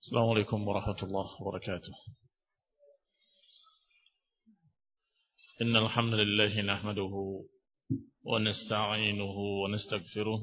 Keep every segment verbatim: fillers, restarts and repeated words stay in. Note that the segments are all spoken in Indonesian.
السلام عليكم ورحمة الله وبركاته. إن الحمد لله نحمده ونستعينه ونستغفره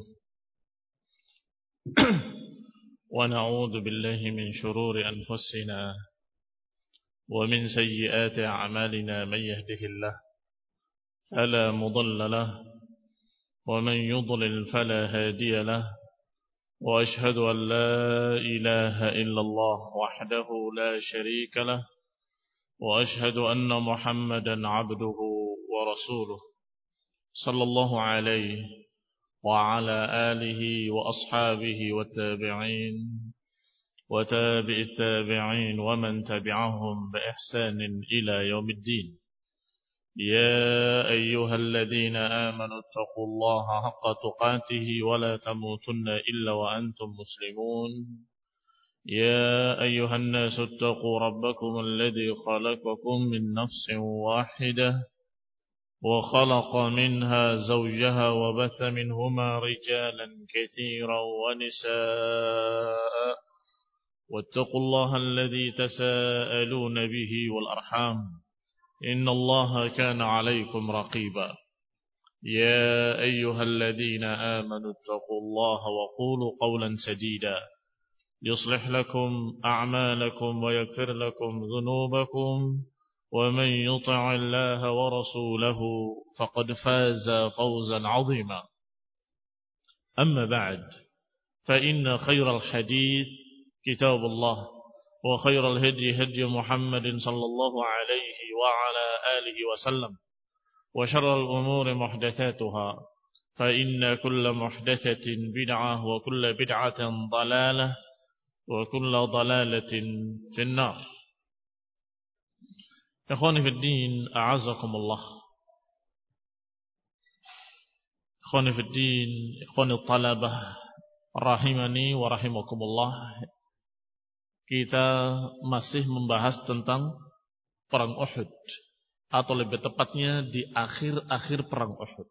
ونعوذ بالله من شرور أنفسنا ومن سيئات أعمالنا. من يهده الله فلا مضل له ومن يضلل فلا هادي له، وأشهد أن لا إله إلا الله وحده لا شريك له، وأشهد أن محمدا عبده ورسوله صلى الله عليه وعلى آله وأصحابه والتابعين وتابع التابعين ومن تبعهم بإحسان إلى يوم الدين. يا أيها الذين آمنوا اتقوا الله حق تقاته ولا تموتن إلا وأنتم مسلمون. يا أيها الناس اتقوا ربكم الذي خلقكم من نفس واحدة وخلق منها زوجها وبث منهما رجالا كثيرا ونساء، واتقوا الله الذي تساءلون به والأرحام إن الله كان عليكم رقيبا. يا أيها الذين آمنوا اتقوا الله وقولوا قولا سديدا يصلح لكم أعمالكم ويغفر لكم ذنوبكم، ومن يطع الله ورسوله فقد فاز فوزا عظيما. أما بعد، فإن خير الحديث كتاب الله، وخير الهدي هدي محمد صلى الله عليه وعلى آله وسلم، وشر الأمور محدثاتها، فإن كل محدثة بدعة وكل بدعة ضلالة وكل ضلالة في النار. إخواني في الدين أعزكم الله. إخواني في الدين، إخواني الطلبة rahimani wa rahimakumullah. Kita masih membahas tentang perang Uhud, atau lebih tepatnya di akhir-akhir perang Uhud,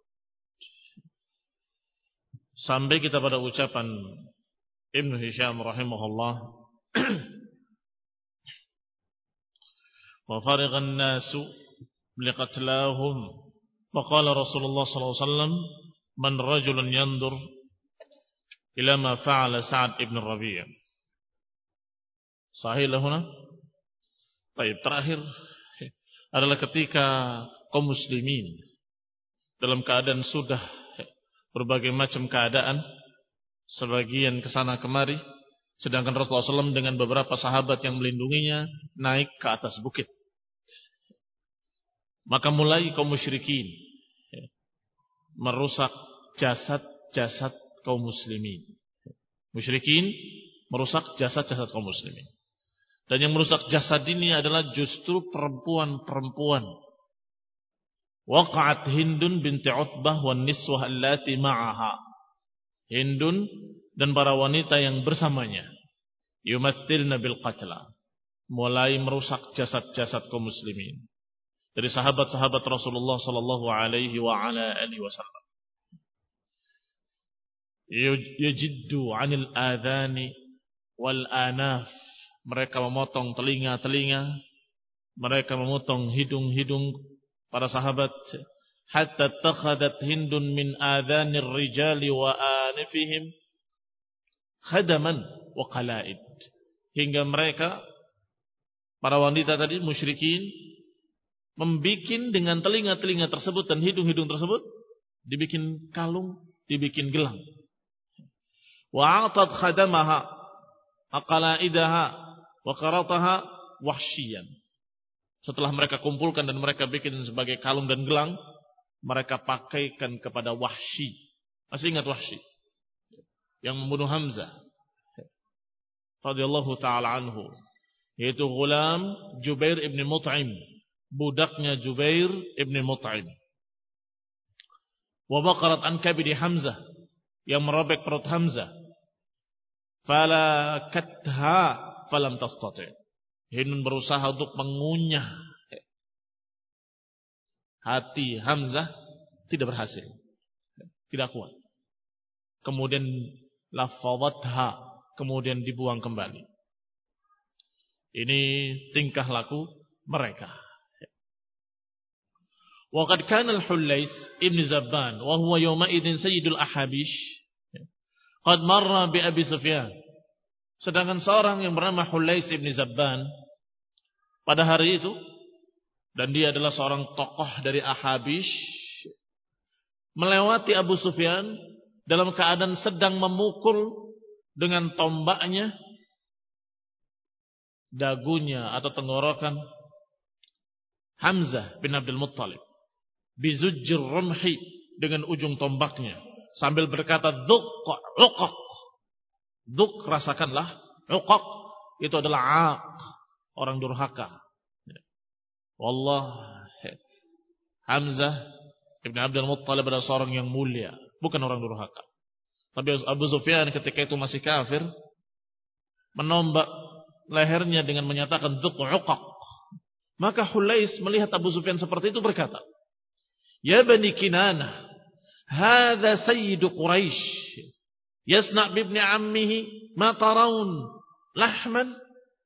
sampai kita pada ucapan Ibnu Hisham rahimahullah, wa farighan nasu liqatlahum faqala Rasulullah sallallahu alaihi wasallam man rajulun yandur ila ma fa'ala Sa'ad ibn Rabi'. Sahih lahuna. Baik, terakhir adalah ketika kaum muslimin dalam keadaan sudah berbagai macam keadaan, sebagian kesana kemari, sedangkan Rasulullah shallallahu alaihi wasallam dengan beberapa sahabat yang melindunginya naik ke atas bukit. Maka mulai kaum musyrikin merusak jasad-jasad kaum muslimin. Musyrikin merusak jasad-jasad kaum muslimin. Dan yang merusak jasad ini adalah justru perempuan-perempuan. Waqa'at Hindun binti Utbah wan niswah allati ma'aha. Hindun dan para wanita yang bersamanya, yumathilna bil qatla, mulai merusak jasad-jasad kaum muslimin dari sahabat-sahabat Rasulullah sallallahu alaihi wa ala alihi wasallam. Yajiddu 'anil adhani wal anaf, mereka memotong telinga-telinga, mereka memotong hidung-hidung para sahabat. Hatta takhadat Hindun min adhanir rijali wa anifihim khadaman wa qala'id, hingga mereka para wanita tadi musyrikin membikin dengan telinga-telinga tersebut dan hidung-hidung tersebut dibikin kalung, dibikin gelang. Wa 'atat khadamaha aqala'idaha wa qarataha wahsyian. Setelah mereka kumpulkan dan mereka bikin sebagai kalung dan gelang, mereka pakaikan kepada Wahsy. Masih ingat Wahsy yang membunuh Hamzah radhiyallahu taala anhu, yaitu Ghulam Jubair ibn Mut'im, budaknya Jubair ibn Mut'im. Wa baqarat an kabidi Hamzah, yang merobek perut Hamzah. Fala katha falam tastati'. Hindun berusaha untuk mengunyah hati Hamzah, tidak berhasil, tidak kuat. Kemudian lafadhatha, kemudian dibuang kembali. Ini tingkah laku mereka. Wa qad kana al-Hullais ibn Zabban wa huwa yawma idzin sayyidul ahabish qad marra bi Abi Sufyan. Sedangkan seorang yang bernama Hullais ibn Zabban pada hari itu, dan dia adalah seorang tokoh dari Ahabish, melewati Abu Sufyan dalam keadaan sedang memukul dengan tombaknya dagunya atau tenggorokan Hamzah bin Abdul Muttalib bizujjir rumhi, dengan ujung tombaknya, sambil berkata dzuk uqaq. Dzuk, rasakanlah. Uqaq itu adalah aq, orang durhaka. Wallah, Hamzah bin Abdul Muttalib adalah seorang yang mulia, bukan orang durhaka. Tapi Abu Sufyan ketika itu masih kafir, menombak lehernya dengan menyatakan dzuk uqaq. Maka Hullais melihat Abu Sufyan seperti itu berkata, "Ya Bani Kinanah, hadza sayyidu Quraisy, yasna' bi ibni ammihi ma tarawun lahman."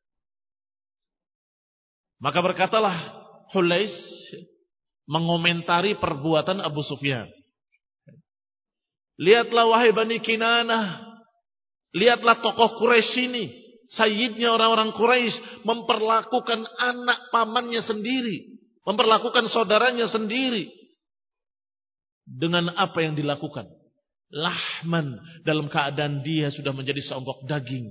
Maka berkatalah Hullais mengomentari perbuatan Abu Sufyan. Lihatlah wahai Bani Kinanah, lihatlah tokoh Quraisy ini, sayyidnya orang-orang Quraisy, memperlakukan anak pamannya sendiri, memperlakukan saudaranya sendiri dengan apa yang dilakukan. Lahman, dalam keadaan dia sudah menjadi seonggok daging.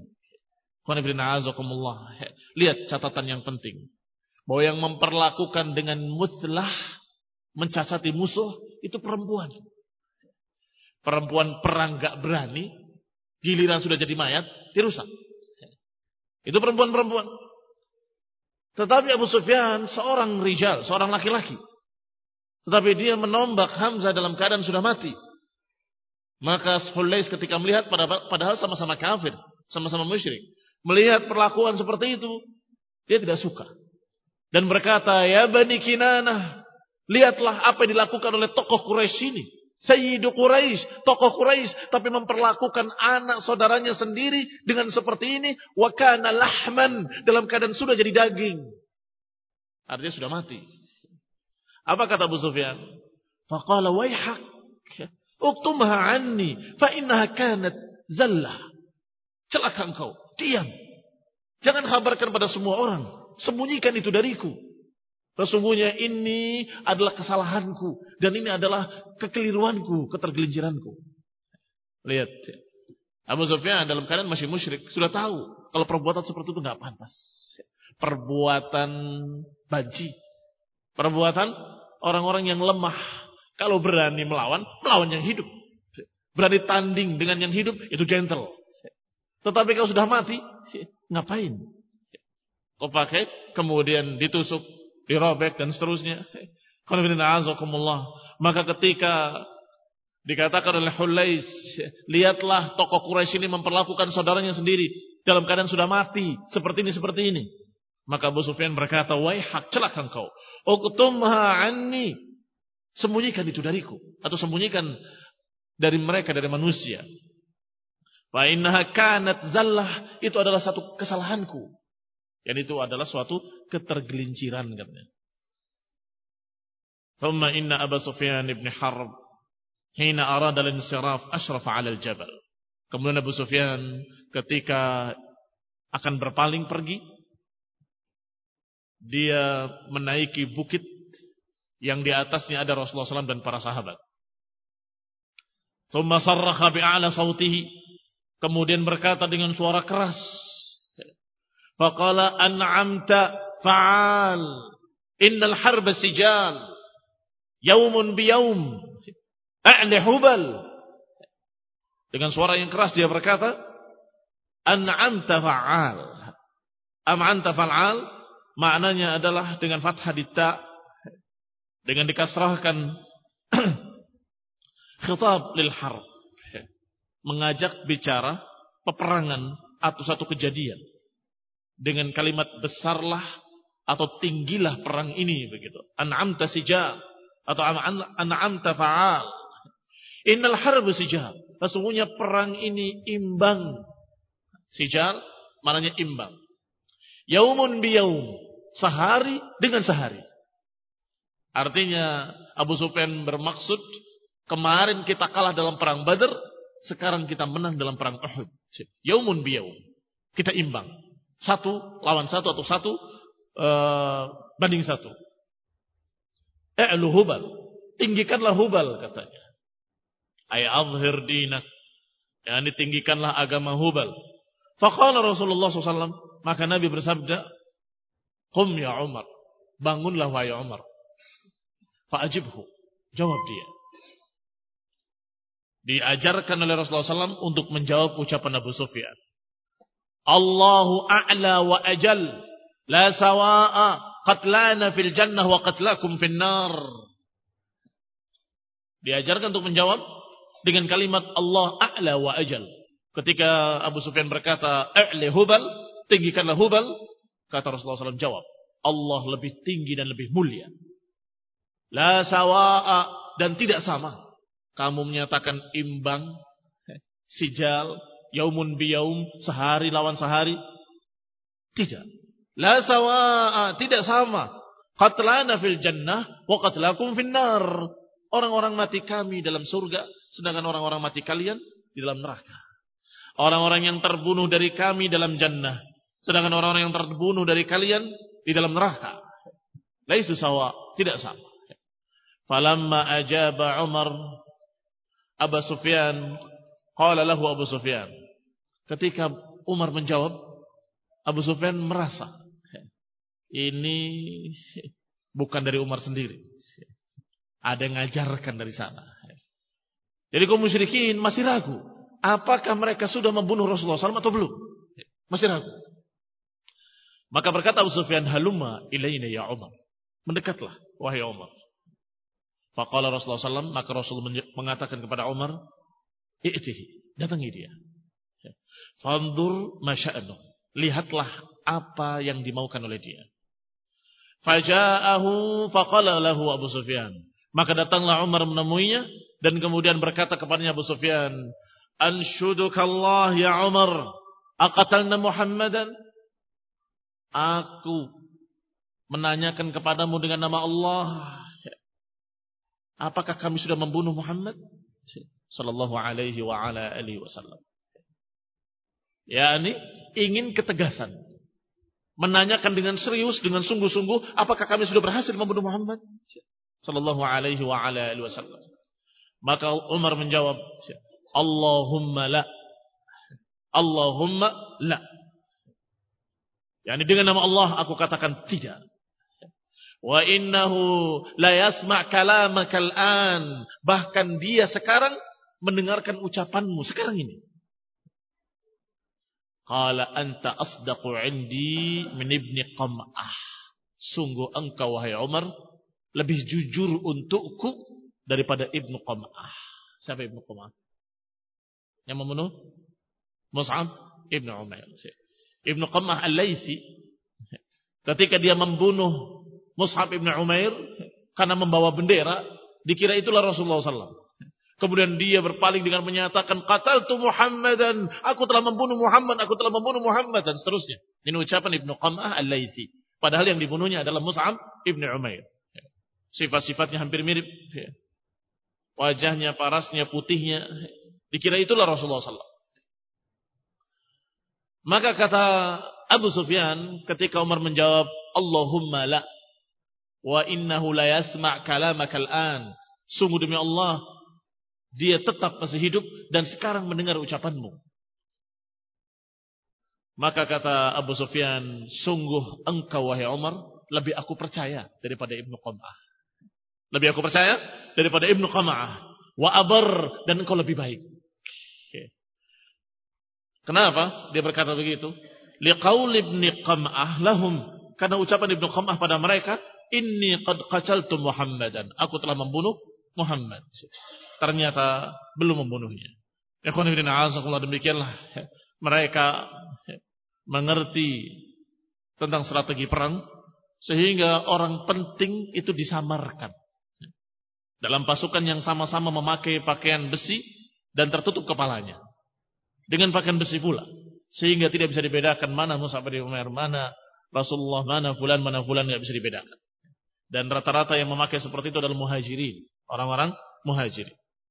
Lihat catatan yang penting, bahwa yang memperlakukan dengan muthlah, mencacati musuh, itu perempuan. Perempuan perang gak berani, giliran sudah jadi mayat, dirusak. Itu perempuan-perempuan. Tetapi Abu Sufyan seorang rijal, seorang laki-laki. Tetapi dia menombak Hamzah dalam keadaan sudah mati. Maka Hullais ketika melihat, padahal sama-sama kafir, sama-sama musyrik, melihat perlakuan seperti itu, dia tidak suka. Dan berkata, "Ya Bani Kinanah, lihatlah apa yang dilakukan oleh tokoh Quraisy ini. Sayyidu Quraisy, tokoh Quraisy, tapi memperlakukan anak saudaranya sendiri dengan seperti ini. Wa kana lahman, dalam keadaan sudah jadi daging." Artinya sudah mati. Apa kata Abu Sufyan? Faqala waihak, uktumha anni, fa innaha kanat zallah. Celaka engkau, diam. Jangan kabarkan pada semua orang, sembunyikan itu dariku. Sesungguhnya ini adalah kesalahanku, dan ini adalah kekeliruanku, ketergelinciranku. Lihat, Abu Sufyan dalam keadaan masih musyrik, sudah tahu kalau perbuatan seperti itu tidak pantas. Perbuatan banci, perbuatan orang-orang yang lemah. Kalau berani melawan, melawan yang hidup. Berani tanding dengan yang hidup, itu gentle. Tetapi kalau sudah mati, ngapain? Kau pakai, kemudian ditusuk, dirobek, dan seterusnya. Maka ketika dikatakan oleh Hullais, lihatlah tokoh Quraisy ini memperlakukan saudaranya sendiri dalam keadaan sudah mati, seperti ini, seperti ini. Maka Abu Sufyan berkata, waihak, celaka engkau, uktumha anni, sembunyikan itu dariku, atau sembunyikan dari mereka, dari manusia. Fa innaha kanat zallah, itu adalah satu kesalahanku, dan itu adalah suatu ketergelinciran, katanya. Thumma inna Abu Sufyan ibn Harb hina arada al-insiraf ashrafa 'ala al-jabal. Kemudian Abu Sufyan ketika akan berpaling pergi, dia menaiki bukit yang di atasnya ada Rasulullah shallallahu alaihi wasallam dan para sahabat. Thumma sarrakha bi'ala sautihi, kemudian berkata dengan suara keras, faqala an'amta fa'al, innal harba sijal, yaumun biyawm, a'li hubal. Dengan suara yang keras dia berkata, an'amta fa'al. Am'anta fa'al maknanya adalah dengan fathah di ta, dengan dikasrahkan khitab lil harb, mengajak bicara peperangan atau satu kejadian dengan kalimat besarlah atau tinggilah perang ini, begitu. An'amta sijal atau an'amta fa'al. Innal harbu sijal, sesungguhnya perang ini imbang. Sijal maknanya imbang. Yaumun biyaum, sehari dengan sehari. Artinya Abu Sufyan bermaksud, kemarin kita kalah dalam perang Badar, sekarang kita menang dalam perang Uhud. Yaumun biyaum, kita imbang. Satu lawan satu atau satu uh, banding satu. E'lu Hubal, tinggikanlah Hubal katanya. Ay azhir dinak, yani tinggikanlah agama Hubal. Faqala Rasulullah shallallahu alaihi wasallam, maka Nabi bersabda, qum ya Umar, bangunlah wahai Umar. Fa'ajibhu, jawab dia. Diajarkan oleh Rasulullah shallallahu alaihi wasallam untuk menjawab ucapan Abu Sufyan. Allahu a'la wa ajal, la sawa'a qatlana fil jannah wa qatlakum fin nar. Diajarkan untuk menjawab dengan kalimat Allah a'la wa ajal. Ketika Abu Sufyan berkata, "A'li Hubal," tinggikanlah Hubal, kata Rasulullah shallallahu alaihi wasallam jawab, Allah lebih tinggi dan lebih mulia. La sawa'a, dan tidak sama. Kamu menyatakan imbang, sijal, yaumun biyaum, sehari lawan sehari. Tidak. La sawa'a, tidak sama. Qatlana fil jannah wa qatlakum fin nar. Orang-orang mati kami dalam surga, sedangkan orang-orang mati kalian di dalam neraka. Orang-orang yang terbunuh dari kami dalam jannah, sedangkan orang-orang yang terbunuh dari kalian di dalam neraka. Laisu sawa, tidak sama. Falamma ajaba Umar Abu Sufyan, qala lahu Abu Sufyan. Ketika Umar menjawab, Abu Sufyan merasa ini bukan dari Umar sendiri. Ada yang ngajarkan dari sana. Jadi kaum musyrikin masih ragu, apakah mereka sudah membunuh Rasulullah shallallahu alaihi wasallam atau belum? Masih ragu. Maka berkata Abu Sufyan, halumma ilaina ya Umar. Mendekatlah wahai Umar. Faqala Rasulullah shallallahu alaihi wasallam, maka Rasul mengatakan kepada Umar, i'tihi, datangi dia. Fandur masya'nu, lihatlah apa yang dimaukan oleh dia. Faja'ahu faqala lahu Abu Sufyan, maka datanglah Umar menemuinya dan kemudian berkata kepadanya Abu Sufyan, anshudukallah ya Umar, aqatalna Muhammadan? Aku menanyakan kepadamu dengan nama Allah, apakah kami sudah membunuh Muhammad sallallahu alaihi wa ala alihi wasallam? Yani ingin ketegasan, menanyakan dengan serius, dengan sungguh-sungguh, apakah kami sudah berhasil membunuh Muhammad sallallahu alaihi wa ala alihi wasallam? Maka Umar menjawab, Allahumma la, Allahumma la. Yani dengan nama Allah aku katakan tidak. Wa innahu la yasma' kalamaka al-an, bahkan dia sekarang mendengarkan ucapanmu sekarang ini. Qala anta asdaqu 'indi min ibni Qam'ah. Sungguh engkau wahai Umar lebih jujur untukku daripada Ibnu Qam'ah. Siapa Ibnu Qam'ah? Yang membunuh Mus'ab Ibnu Umair. Ibnu Qam'ah Al-Laitsi ketika dia membunuh Mus'ab Ibnu Umair karena membawa bendera, dikira itulah Rasulullah sallallahu alaihi wasallam. Kemudian dia berpaling dengan menyatakan, qataltu Muhammadan, aku telah membunuh Muhammad, aku telah membunuh Muhammad, dan seterusnya. Ini ucapan Ibnu Qam'ah Al-Laitsi. Padahal yang dibunuhnya adalah Mus'ab Ibnu Umair. Sifat-sifatnya hampir mirip. Wajahnya, parasnya, putihnya, dikira itulah Rasulullah sallallahu alaihi wasallam. Maka kata Abu Sufyan ketika Umar menjawab, Allahumma la, wa innahu la yasma' kalamaka al-an. Sungguh demi Allah, dia tetap masih hidup dan sekarang mendengar ucapanmu. Maka kata Abu Sufyan, sungguh engkau wahai Umar lebih aku percaya daripada Ibnu Qam'ah. Lebih aku percaya daripada Ibnu Qam'ah. Wa abar, dan engkau lebih baik. Kenapa dia berkata begitu? Liqaul Ibnu Qam'ah lahum, karena ucapan Ibnu Qam'ah pada mereka, inni qad qataltu Muhammadan, aku telah membunuh Muhammad. Ternyata belum membunuhnya. Ikhwan fillah, azakumullah, demikianlah mereka mengerti tentang strategi perang sehingga orang penting itu disamarkan dalam pasukan yang sama-sama memakai pakaian besi dan tertutup kepalanya dengan pakaian besi pula, sehingga tidak bisa dibedakan mana Mus'ab bin Umair, mana Rasulullah mana fulan, mana fulan, nggak bisa dibedakan. Dan rata-rata yang memakai seperti itu adalah muhajirin, orang-orang muhajirin.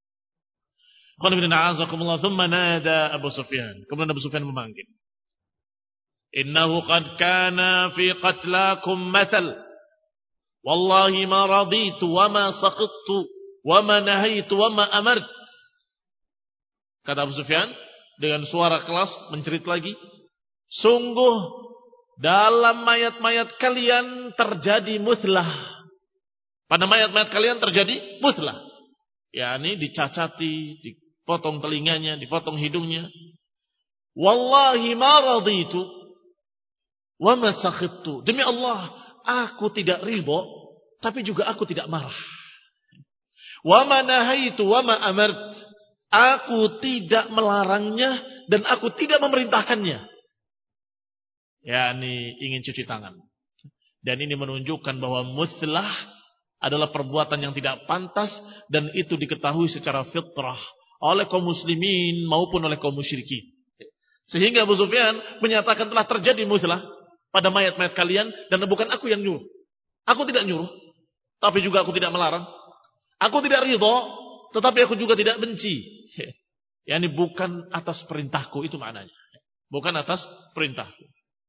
Thumma nada Abu Sufyan. Kemudian Abu Sufyan memanggil. Innahu qad kana fi qatlakum mathal. Wallahi ma raditu wa ma saqittu wa ma nahaitu wa ma amart. Kata Abu Sufyan dengan suara keras mencerit lagi. Sungguh dalam mayat-mayat kalian terjadi muthlah. Pada mayat-mayat kalian terjadi muthlah. yakni dicacati, dipotong telinganya, dipotong hidungnya. Wallahi ma raditu wa ma sakhittu. Demi Allah, aku tidak ridha, tapi juga aku tidak marah. Wa ma nahaitu wa ma amart. Aku tidak melarangnya dan aku tidak memerintahkannya. yakni ingin cuci tangan. Dan ini menunjukkan bahwa muslah adalah perbuatan yang tidak pantas dan itu diketahui secara fitrah oleh kaum muslimin maupun oleh kaum musyrikin. Sehingga Abu Sufyan menyatakan telah terjadi muslah pada mayat-mayat kalian dan bukan aku yang nyuruh. Aku tidak nyuruh, tapi juga aku tidak melarang. Aku tidak ridha, tetapi aku juga tidak benci. Yani bukan atas perintahku, itu maknanya. Bukan atas perintahku.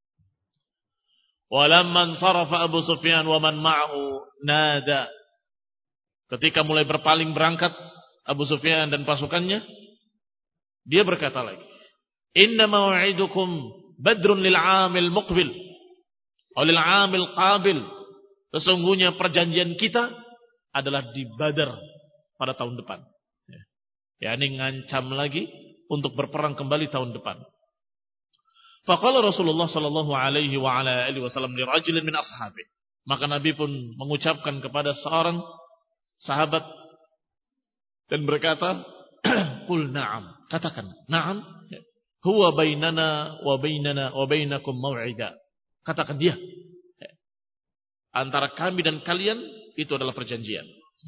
Walamman sarafa Abu Sufyan wa man ma'ahu nada. Ketika mulai berpaling berangkat Abu Sufyan dan pasukannya, dia berkata lagi, Inna maw'idukum badrun lil 'amil muqbil aw lil 'amil qabil. Sesungguhnya perjanjian kita adalah di Badar pada tahun depan. Ya, ini ngancam lagi untuk berperang kembali tahun depan. Faqala Rasulullah sallallahu alaihi wa ala alihi wasallam li rajulin min ashabi. Maka Nabi pun mengucapkan kepada seorang sahabat dan berkata, "Qul na'am." Katakan, "Na'am. Huwa bainana wa bainana wa bainakum mau'ida." Katakan dia. Antara kami dan kalian itu adalah perjanjian.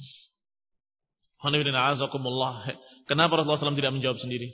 Kenapa Rasulullah sallallahu alaihi wasallam tidak menjawab sendiri?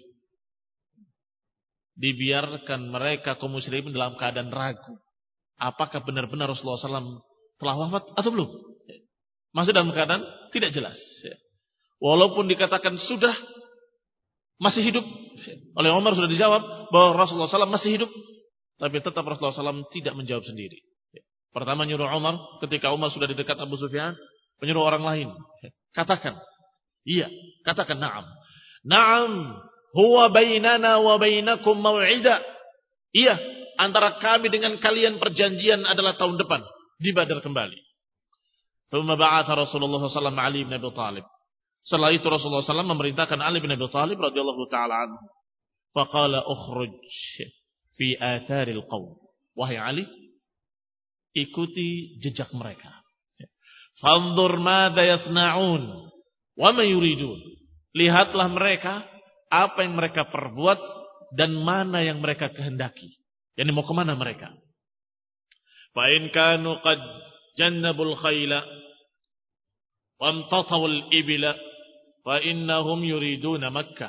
Dibiarkan mereka kaum musyrikin dalam keadaan ragu. Apakah benar-benar Rasulullah sallallahu alaihi wasallam telah wafat atau belum? Masih dalam keadaan tidak jelas. Walaupun dikatakan sudah masih hidup. Oleh Umar sudah dijawab bahwa Rasulullah sallallahu alaihi wasallam masih hidup. Tapi tetap Rasulullah sallallahu alaihi wasallam tidak menjawab sendiri. Pertama nyuruh Umar, ketika Umar sudah di dekat Abu Sufyan, menyuruh orang lain. Katakan, iya, katakan na'am. Na'am, huwa bainana wa bainakum mau'ida. Iya, antara kami dengan kalian perjanjian adalah tahun depan. Di Badar kembali. Thumma ba'atha Rasulullah sallallahu alaihi wasallam Ali bin Abi Thalib. Setelah itu Rasulullah sallallahu alaihi wasallam memerintahkan Ali bin Abi Thalib radhiyallahu ta'ala anhu. Faqala ukhruj fi atharil qawm. Wahai Ali, ikuti jejak mereka. Fanzur madza yasna'un wa ma yuridun. Lihatlah mereka apa yang mereka perbuat dan mana yang mereka kehendaki. Yani mau kemana mereka? Fa in kanu qad jannabul khayla wa amtatawul ibla fa innahum yuriduna Makkah.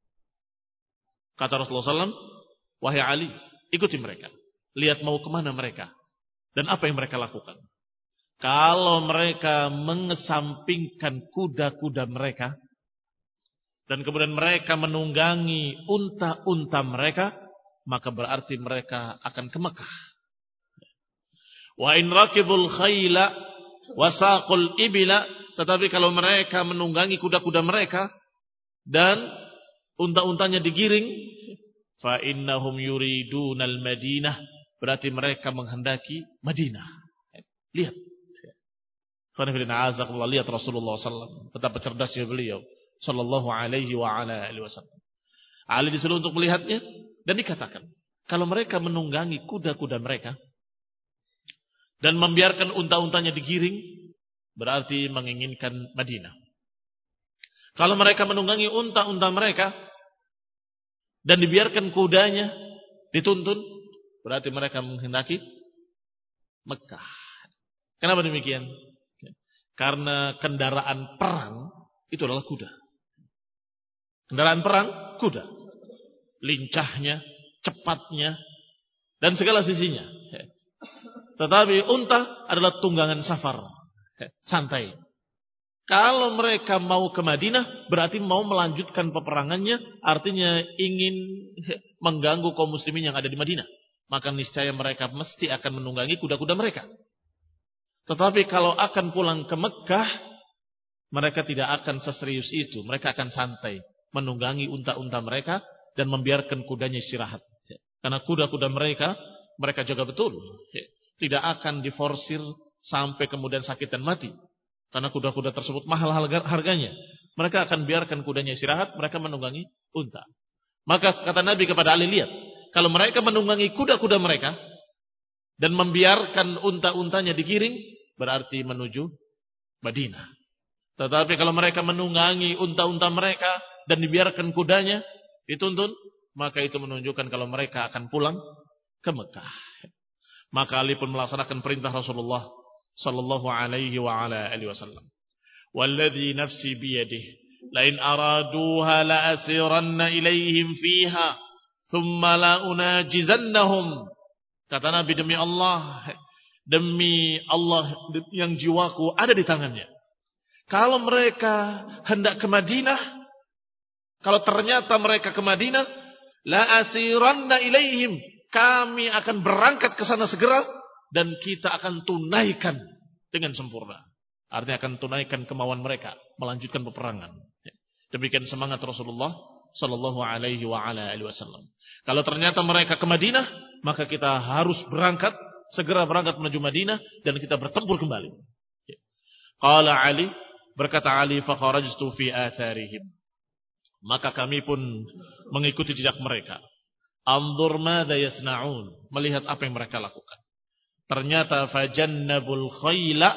Kata Rasulullah sallallahu alaihi wasallam, wahai Ali, ikuti mereka. Lihat mau kemana mereka dan apa yang mereka lakukan. Kalau mereka mengesampingkan kuda-kuda mereka dan kemudian mereka menunggangi unta-unta mereka, maka berarti mereka akan ke Mekah. Wa in rakibul khayla wa saqul ibila, tetapi kalau mereka menunggangi kuda-kuda mereka dan unta-untanya digiring, fa innahum yuridunal Madinah, berarti mereka menghendaki Madinah. Lihat. Lihat Rasulullah sallallahu alaihi wasallam, betapa cerdasnya beliau sallallahu alaihi wa ala alihi wasallam. Ali disuruh untuk melihatnya dan dikatakan, kalau mereka menunggangi kuda-kuda mereka dan membiarkan unta-untanya digiring, berarti menginginkan Madinah. Kalau mereka menunggangi unta-unta mereka dan dibiarkan kudanya dituntun, berarti mereka menghendaki Mekah. Kenapa demikian? Karena kendaraan perang itu adalah kuda. Kendaraan perang, kuda. Lincahnya, cepatnya, dan segala sisinya. Tetapi unta adalah tunggangan safar. Santai. Kalau mereka mau ke Madinah, berarti mau melanjutkan peperangannya, artinya ingin mengganggu kaum muslimin yang ada di Madinah. Maka niscaya mereka mesti akan menunggangi kuda-kuda mereka. Tetapi kalau akan pulang ke Mekah, mereka tidak akan seserius itu. Mereka akan santai, menunggangi unta-unta mereka dan membiarkan kudanya istirahat. Karena kuda-kuda mereka, mereka jaga betul. Tidak akan diforsir sampai kemudian sakit dan mati. Karena kuda-kuda tersebut mahal harganya. Mereka akan biarkan kudanya istirahat, mereka menunggangi unta. Maka kata Nabi kepada Ali, lihat, kalau mereka menunggangi kuda-kuda mereka dan membiarkan unta-untanya digiring, berarti menuju Madinah. Tetapi kalau mereka menunggangi unta-unta mereka dan dibiarkan kudanya dituntun, maka itu menunjukkan kalau mereka akan pulang ke Mekah. Maka Ali pun melaksanakan perintah Rasulullah sallallahu alaihi wa ala alihi wasallam. Walladzi nafsi biyadihi la in araduha la asiranna ilaihim fiha thumma la unajizannahum. Kata Nabi, demi Allah, demi Allah yang jiwaku ada di tangannya. Kalau mereka hendak ke Madinah, kalau ternyata mereka ke Madinah, la asiranna ilaihim, kami akan berangkat ke sana segera dan kita akan tunaikan dengan sempurna. Artinya akan tunaikan kemauan mereka melanjutkan peperangan. Demikian semangat Rasulullah sallallahu alaihi wa ala alihi wasallam. Kalau ternyata mereka ke Madinah, maka kita harus berangkat, segera berangkat menuju Madinah dan kita bertempur kembali. Qala Ali, berkata Ali, fa kharajtu fi atharihim. Maka kami pun mengikuti jejak mereka. Anzur madza yasnaun, melihat apa yang mereka lakukan. Ternyata fajannabul khayla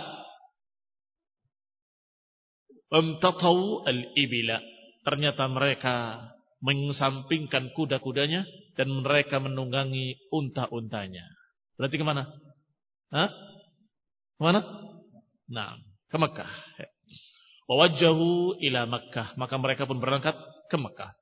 amtatau al-ibila. Ternyata mereka mengesampingkan kuda-kudanya dan mereka menunggangi unta-untanya. Berarti kemana? Hah? Kemana? Nah, ke Mekah. Wawajjahu ila Mekah. Maka mereka pun berangkat ke Mekah.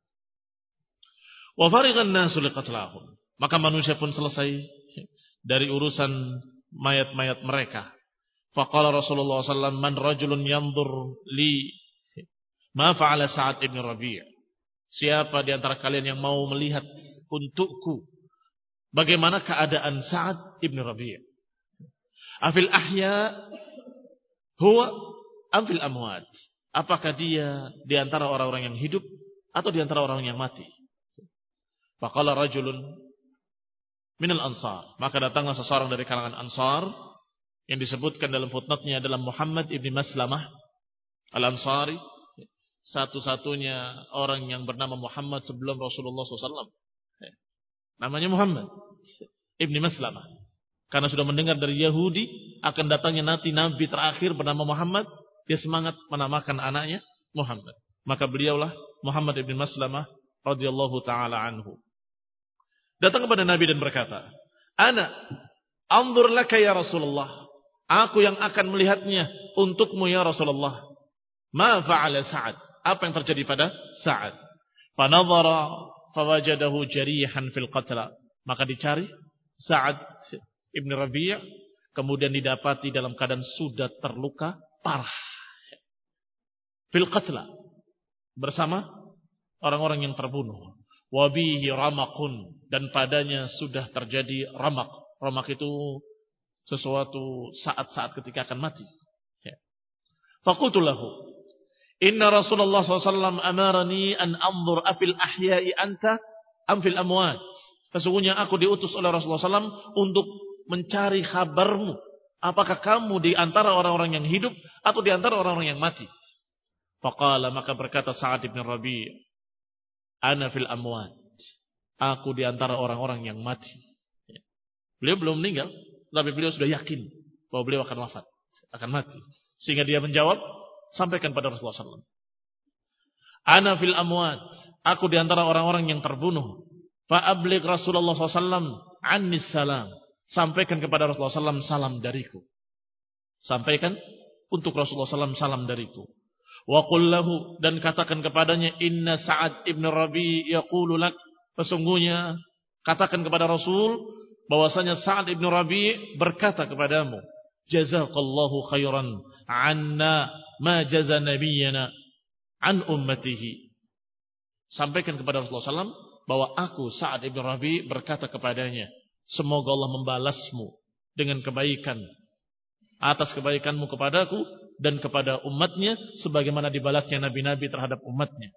Wa farighan nasu liqatlahum. Maka manusia pun selesai dari urusan mayat-mayat mereka. Faqala Rasulullah sallallahu alaihi wasallam, man rajulun yanzur li ma fa'ala Sa'ad ibn Rabi'. Siapa di antara kalian yang mau melihat untukku bagaimana keadaan Sa'ad ibn Rabi'? Afil ahya huwa am fil amwat? Apakah dia di antara orang-orang yang hidup atau di antara orang yang mati? Faqala rajulun minal ansar. Maka datanglah seseorang dari kalangan Ansar yang disebutkan dalam footnote-nya adalah Muhammad ibn Maslamah al-Ansari, satu-satunya orang yang bernama Muhammad sebelum Rasulullah shallallahu alaihi wasallam. Namanya Muhammad ibn Maslamah. Karena sudah mendengar dari Yahudi akan datangnya nanti Nabi terakhir bernama Muhammad, dia semangat menamakan anaknya Muhammad. Maka beliaulah Muhammad ibn Maslamah radhiyallahu taala anhu. Datang kepada Nabi dan berkata, Ana anzur laka ya Rasulullah. Aku yang akan melihatnya untukmu ya Rasulullah. Ma fa'ala Sa'ad. Apa yang terjadi pada Sa'ad? Fanadhara fawajadahu jarihan fil qatla. Maka dicari Sa'ad ibn Rabi', kemudian didapati dalam keadaan sudah terluka parah. Fil qatla. Bersama orang-orang yang terbunuh. Wabihi ramakun, dan padanya sudah terjadi ramak. Ramak itu sesuatu saat-saat ketika akan mati. Ya. Faqultu lahu, inna Rasulullah shallallahu alaihi wasallam amarani an anzur afil ahya'i anta am fil amwat. Sesungguhnya aku diutus oleh Rasulullah shallallahu alaihi wasallam untuk mencari kabarmu. Apakah kamu di antara orang-orang yang hidup atau di antara orang-orang yang mati? Faqala, maka berkata Sa'ad ibn Rabi', ana fil amwat. Aku di antara orang-orang yang mati. Beliau belum meninggal, tapi beliau sudah yakin bahwa beliau akan wafat, akan mati. Sehingga dia menjawab, sampaikan pada Rasulullah shallallahu alaihi wasallam. Ana fil amwat. Aku di antara orang-orang yang terbunuh. Fa'abligh Rasulullah shallallahu alaihi wasallam annis salam. Sampaikan kepada Rasulullah shallallahu alaihi wasallam salam dariku. Sampaikan untuk Rasulullah shallallahu alaihi wasallam salam dariku. Wa qul lahu, dan katakan kepadanya, inna Sa'ad ibn Rabi' yaqulu lak, sesungguhnya katakan kepada Rasul, bahwasanya Sa'ad ibn Rabi' berkata kepadamu, jazakallahu khairan anna ma jaza nabiyyana an ummatihi. Sampaikan kepada Rasulullah sallallahu alaihi wasallam bahwa aku Sa'ad ibn Rabi' berkata kepadanya, semoga Allah membalasmu dengan kebaikan atas kebaikanmu kepadaku dan kepada umatnya sebagaimana dibalasnya nabi-nabi terhadap umatnya.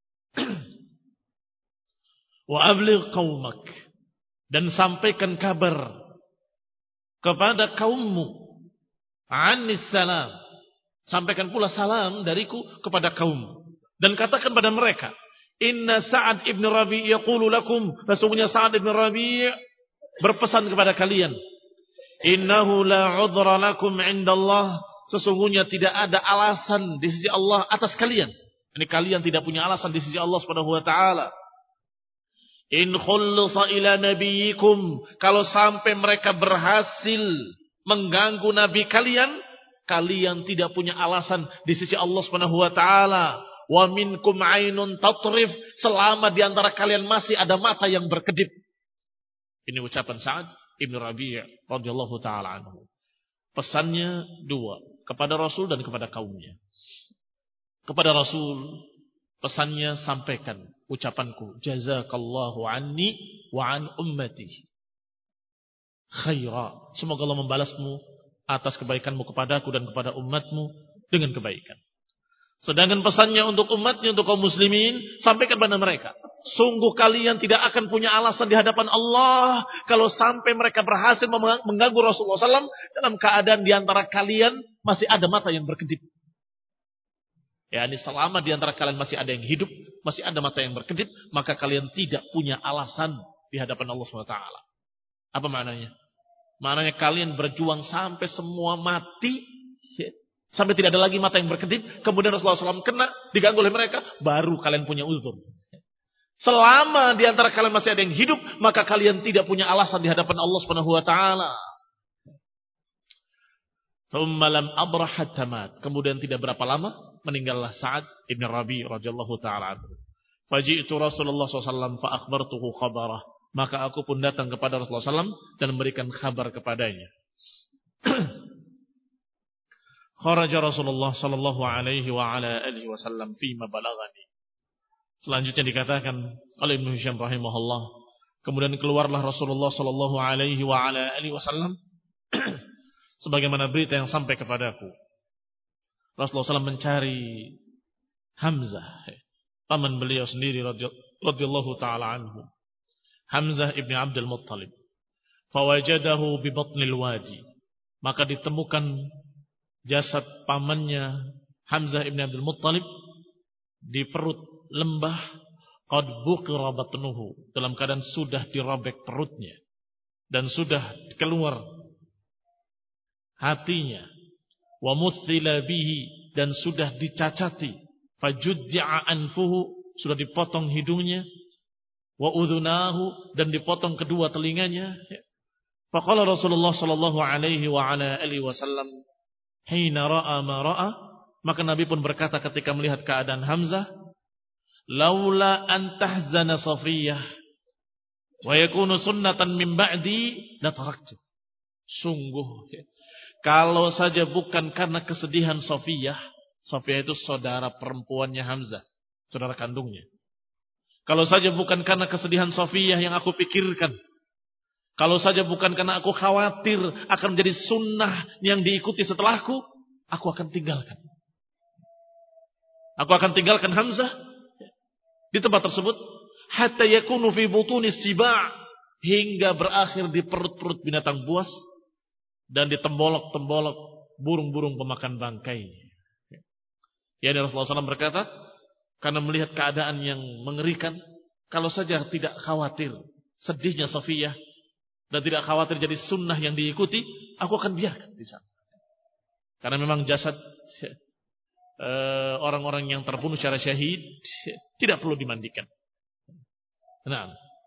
Wa abligh qaumak, dan sampaikan kabar kepada kaummu, anis salam, sampaikan pula salam dariku kepada kaum, dan katakan pada mereka, inna Sa'ad ibn Rabi' yaqulu lakum, sesungguhnya Sa'ad ibn Rabi' berpesan kepada kalian, innahu la 'udhra lakum 'indallah, sesungguhnya tidak ada alasan di sisi Allah atas kalian. Ini kalian tidak punya alasan di sisi Allah Subhanahu wa taala. In khullisa ila nabiyikum, kalau sampai mereka berhasil mengganggu nabi kalian, kalian tidak punya alasan di sisi Allah Subhanahu wa taala. Wa minkum 'ainun tatrif, selama di antara kalian masih ada mata yang berkedip. Ini ucapan Sa'ad ibn Rabi' radhiyallahu taala anhu. Pesannya dua, kepada Rasul dan kepada kaumnya. Kepada Rasul, pesannya sampaikan ucapanku, jazakallahu anni wa an ummati khaira. Semoga Allah membalasmu atas kebaikanmu kepadaku dan kepada umatmu dengan kebaikan. Sedangkan pesannya untuk umatnya, untuk kaum muslimin, sampaikan pada mereka, sungguh kalian tidak akan punya alasan di hadapan Allah kalau sampai mereka berhasil mengganggu Rasulullah sallallahu alaihi wasallam dalam keadaan di antara kalian masih ada mata yang berkedip. Ya, ini selama di antara kalian masih ada yang hidup, masih ada mata yang berkedip, maka kalian tidak punya alasan di hadapan Allah subhanahu wa taala. Apa maknanya? Maknanya kalian berjuang sampai semua mati, sampai tidak ada lagi mata yang berkedip, kemudian Rasulullah sallallahu alaihi wasallam kena, diganggu oleh mereka, baru kalian punya uzur. Selama di antara kalian masih ada yang hidup, maka kalian tidak punya alasan di hadapan Allah Subhanahu wa taala. Tsumma lam abrah hatta mat. Kemudian tidak berapa lama meninggallah Sa'ad ibn Rabi' radhiyallahu taala anhu. Faji'tu Rasulullah sallallahu alaihi wasallam fa akhbartuhu khabarah. Maka aku pun datang kepada Rasulullah sallallahu alaihi wasallam dan memberikan kabar kepadanya. Kharaja Rasulullah sallallahu alaihi wa ala alihi wasallam fima balagani. Selanjutnya dikatakan oleh Ibnu Hisham rahimahullah, kemudian keluarlah Rasulullah sallallahu alaihi wa ala alihi wasallam sebagaimana berita yang sampai kepadaku. Rasulullah sallallahu alaihi wasallam mencari Hamzah, paman beliau sendiri radhiyallahu taala anhu, Hamzah ibn Abdul Muttalib. Fawajadahu bi batnil wadi. Maka ditemukan jasad pamannya Hamzah ibn Abdul Muttalib di perut lembah, qad buqira batnuhu, dalam keadaan sudah dirobek perutnya dan sudah keluar hatinya, wa muthila bihi, dan sudah dicacati, fajuddi'a anfuhu, sudah dipotong hidungnya, wa udhunahu, dan dipotong kedua telinganya. Faqala Rasulullah sallallahu alaihi wa ala alihi wasallam hina ra'a ma ra'a, maka Nabi pun berkata ketika melihat keadaan Hamzah, laula an tahzana Safiyah wa yakunu sunnatan min ba'di la taraktu. Sungguh, kalau saja bukan karena kesedihan Safiyah, Safiyah itu saudara perempuannya Hamzah, saudara kandungnya. Kalau saja bukan karena kesedihan Safiyah yang aku pikirkan, kalau saja bukan karena aku khawatir akan menjadi sunnah yang diikuti setelahku, aku akan tinggalkan. Aku akan tinggalkan Hamzah di tempat tersebut hatta yakunu fi butunis siba', hingga berakhir di perut-perut binatang buas dan di tembolok-tembolok burung-burung pemakan bangkai. Ya, Rasulullah sallallahu alaihi wasallam berkata, karena melihat keadaan yang mengerikan, kalau saja tidak khawatir sedihnya Safiyah dan tidak khawatir jadi sunnah yang diikuti, aku akan biarkan di sana. Karena memang jasad orang-orang yang terbunuh secara syahid tidak perlu dimandikan. Nah,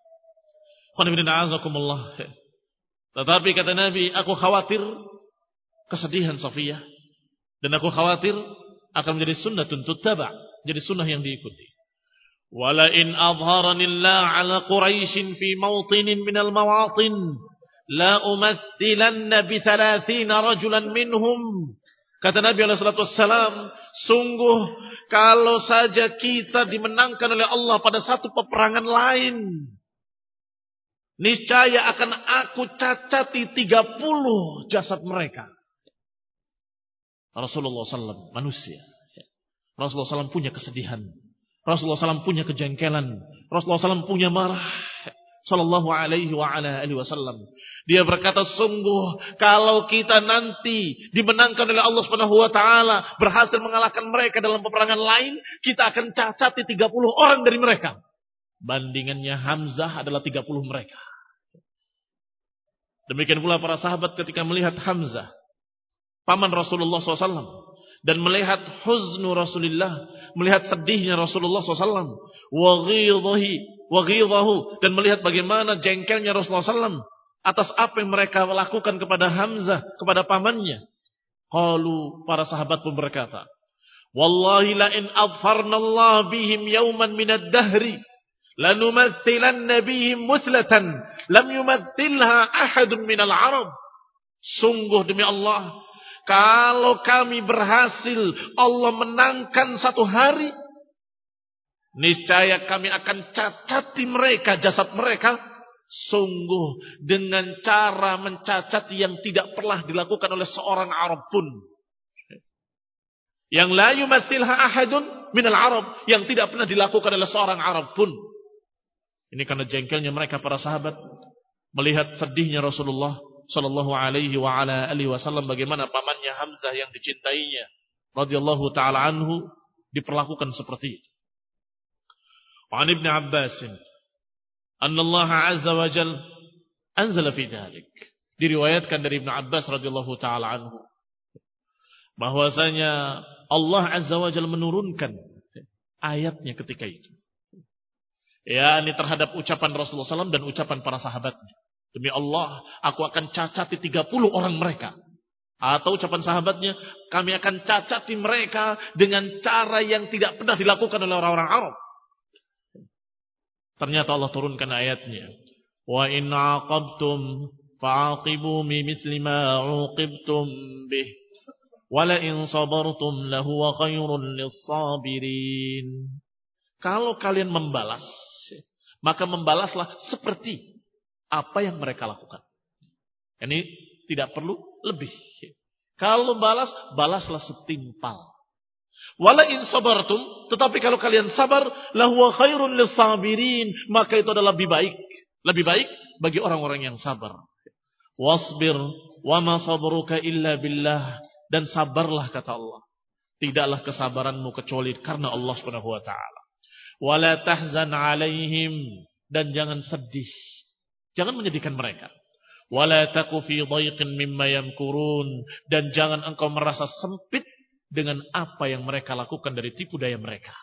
tetapi kata Nabi, aku khawatir kesedihan Safiyah dan aku khawatir akan menjadi sunnatun tuttaba', jadi sunnah yang diikuti. Wala in adharanillah ala Quraisyin fi mawtinin minal mawatin, la umathilanna bi thalathina rajulan minhum. Kata Nabi alaihi salatu wassalam, sungguh kalau saja kita dimenangkan oleh Allah pada satu peperangan lain, niscaya akan aku cacati tiga puluh jasad mereka. Rasulullah sallallahu alaihi wasallam manusia. Rasulullah sallallahu alaihi wasallam punya kesedihan. Rasulullah sallallahu alaihi wasallam punya kejengkelan. Rasulullah sallallahu alaihi wasallam punya marah. Sallallahu alaihi wa ala alihi wasallam. Dia berkata, sungguh kalau kita nanti dimenangkan oleh Allah Subhanahu wa taala, berhasil mengalahkan mereka dalam peperangan lain, kita akan cacati tiga puluh orang dari mereka. Bandingannya Hamzah adalah tiga puluh mereka. Demikian pula para sahabat ketika melihat Hamzah, paman Rasulullah shallallahu alaihi wasallam, dan melihat huznu Rasulullah, melihat sedihnya Rasulullah shallallahu alaihi wasallam, wa ghidhahi wa ghidhahu, dan melihat bagaimana jengkelnya Rasulullah shallallahu alaihi wasallam atas apa yang mereka lakukan kepada Hamzah, kepada pamannya. Qalu, para sahabat pun berkata, wallahi la in adfarna Allah bihim yawman minad dahri lanumathilanna bihim muthlatan lam yumathilha ahadun minal Arab. Sungguh demi Allah, kalau kami berhasil Allah menangkan satu hari, niscaya kami akan cacati mereka, jasad mereka, sungguh dengan cara mencacati yang tidak pernah dilakukan oleh seorang Arab pun. Yang la yumathilha ahadun minal Arab, yang tidak pernah dilakukan oleh seorang Arab pun. Ini karena jengkelnya mereka para sahabat melihat sedihnya Rasulullah sallallahu alaihi wa ala alihi wasallam, bagaimana pamannya Hamzah yang dicintainya radhiyallahu taala anhu diperlakukan seperti itu. Wa Ibnu Abbas anna Allah azza wa jalla anzala fi dzalik. Diriwayatkan dari Ibnu Abbas radhiyallahu taala anhu bahwasanya Allah azza wa jalla menurunkan ayatnya ketika itu. Ya, ini terhadap ucapan Rasulullah sallallahu alaihi wasallam dan ucapan para sahabatnya. Demi Allah, aku akan cacati tiga puluh orang mereka. Atau ucapan sahabatnya, kami akan cacati mereka dengan cara yang tidak pernah dilakukan oleh orang-orang Arab. Ternyata Allah turunkan ayatnya. Wa in aqabtum fa'aqibu bimithli ma 'uqibtum bih. Wa la in sabartum lahuwa khairun lis-sabirin. Kalau kalian membalas, maka membalaslah seperti apa yang mereka lakukan. Ini tidak perlu lebih. Kalau balas, balaslah setimpal. Wala in sabartum, tetapi kalau kalian sabar, lahuwa khairun lis-sabirin, maka itu adalah lebih baik, lebih baik bagi orang-orang yang sabar. Wasbir wa ma sabruka illa billah, dan sabarlah kata Allah. Tidaklah kesabaranmu kecuali karena Allah Subhanahu wa taala. Wala tahzan alaihim, dan jangan sedih. Jangan menyedihkan mereka. Wala taku fi dhaiqin mimma yamkurun, dan jangan engkau merasa sempit dengan apa yang mereka lakukan dari tipu daya mereka.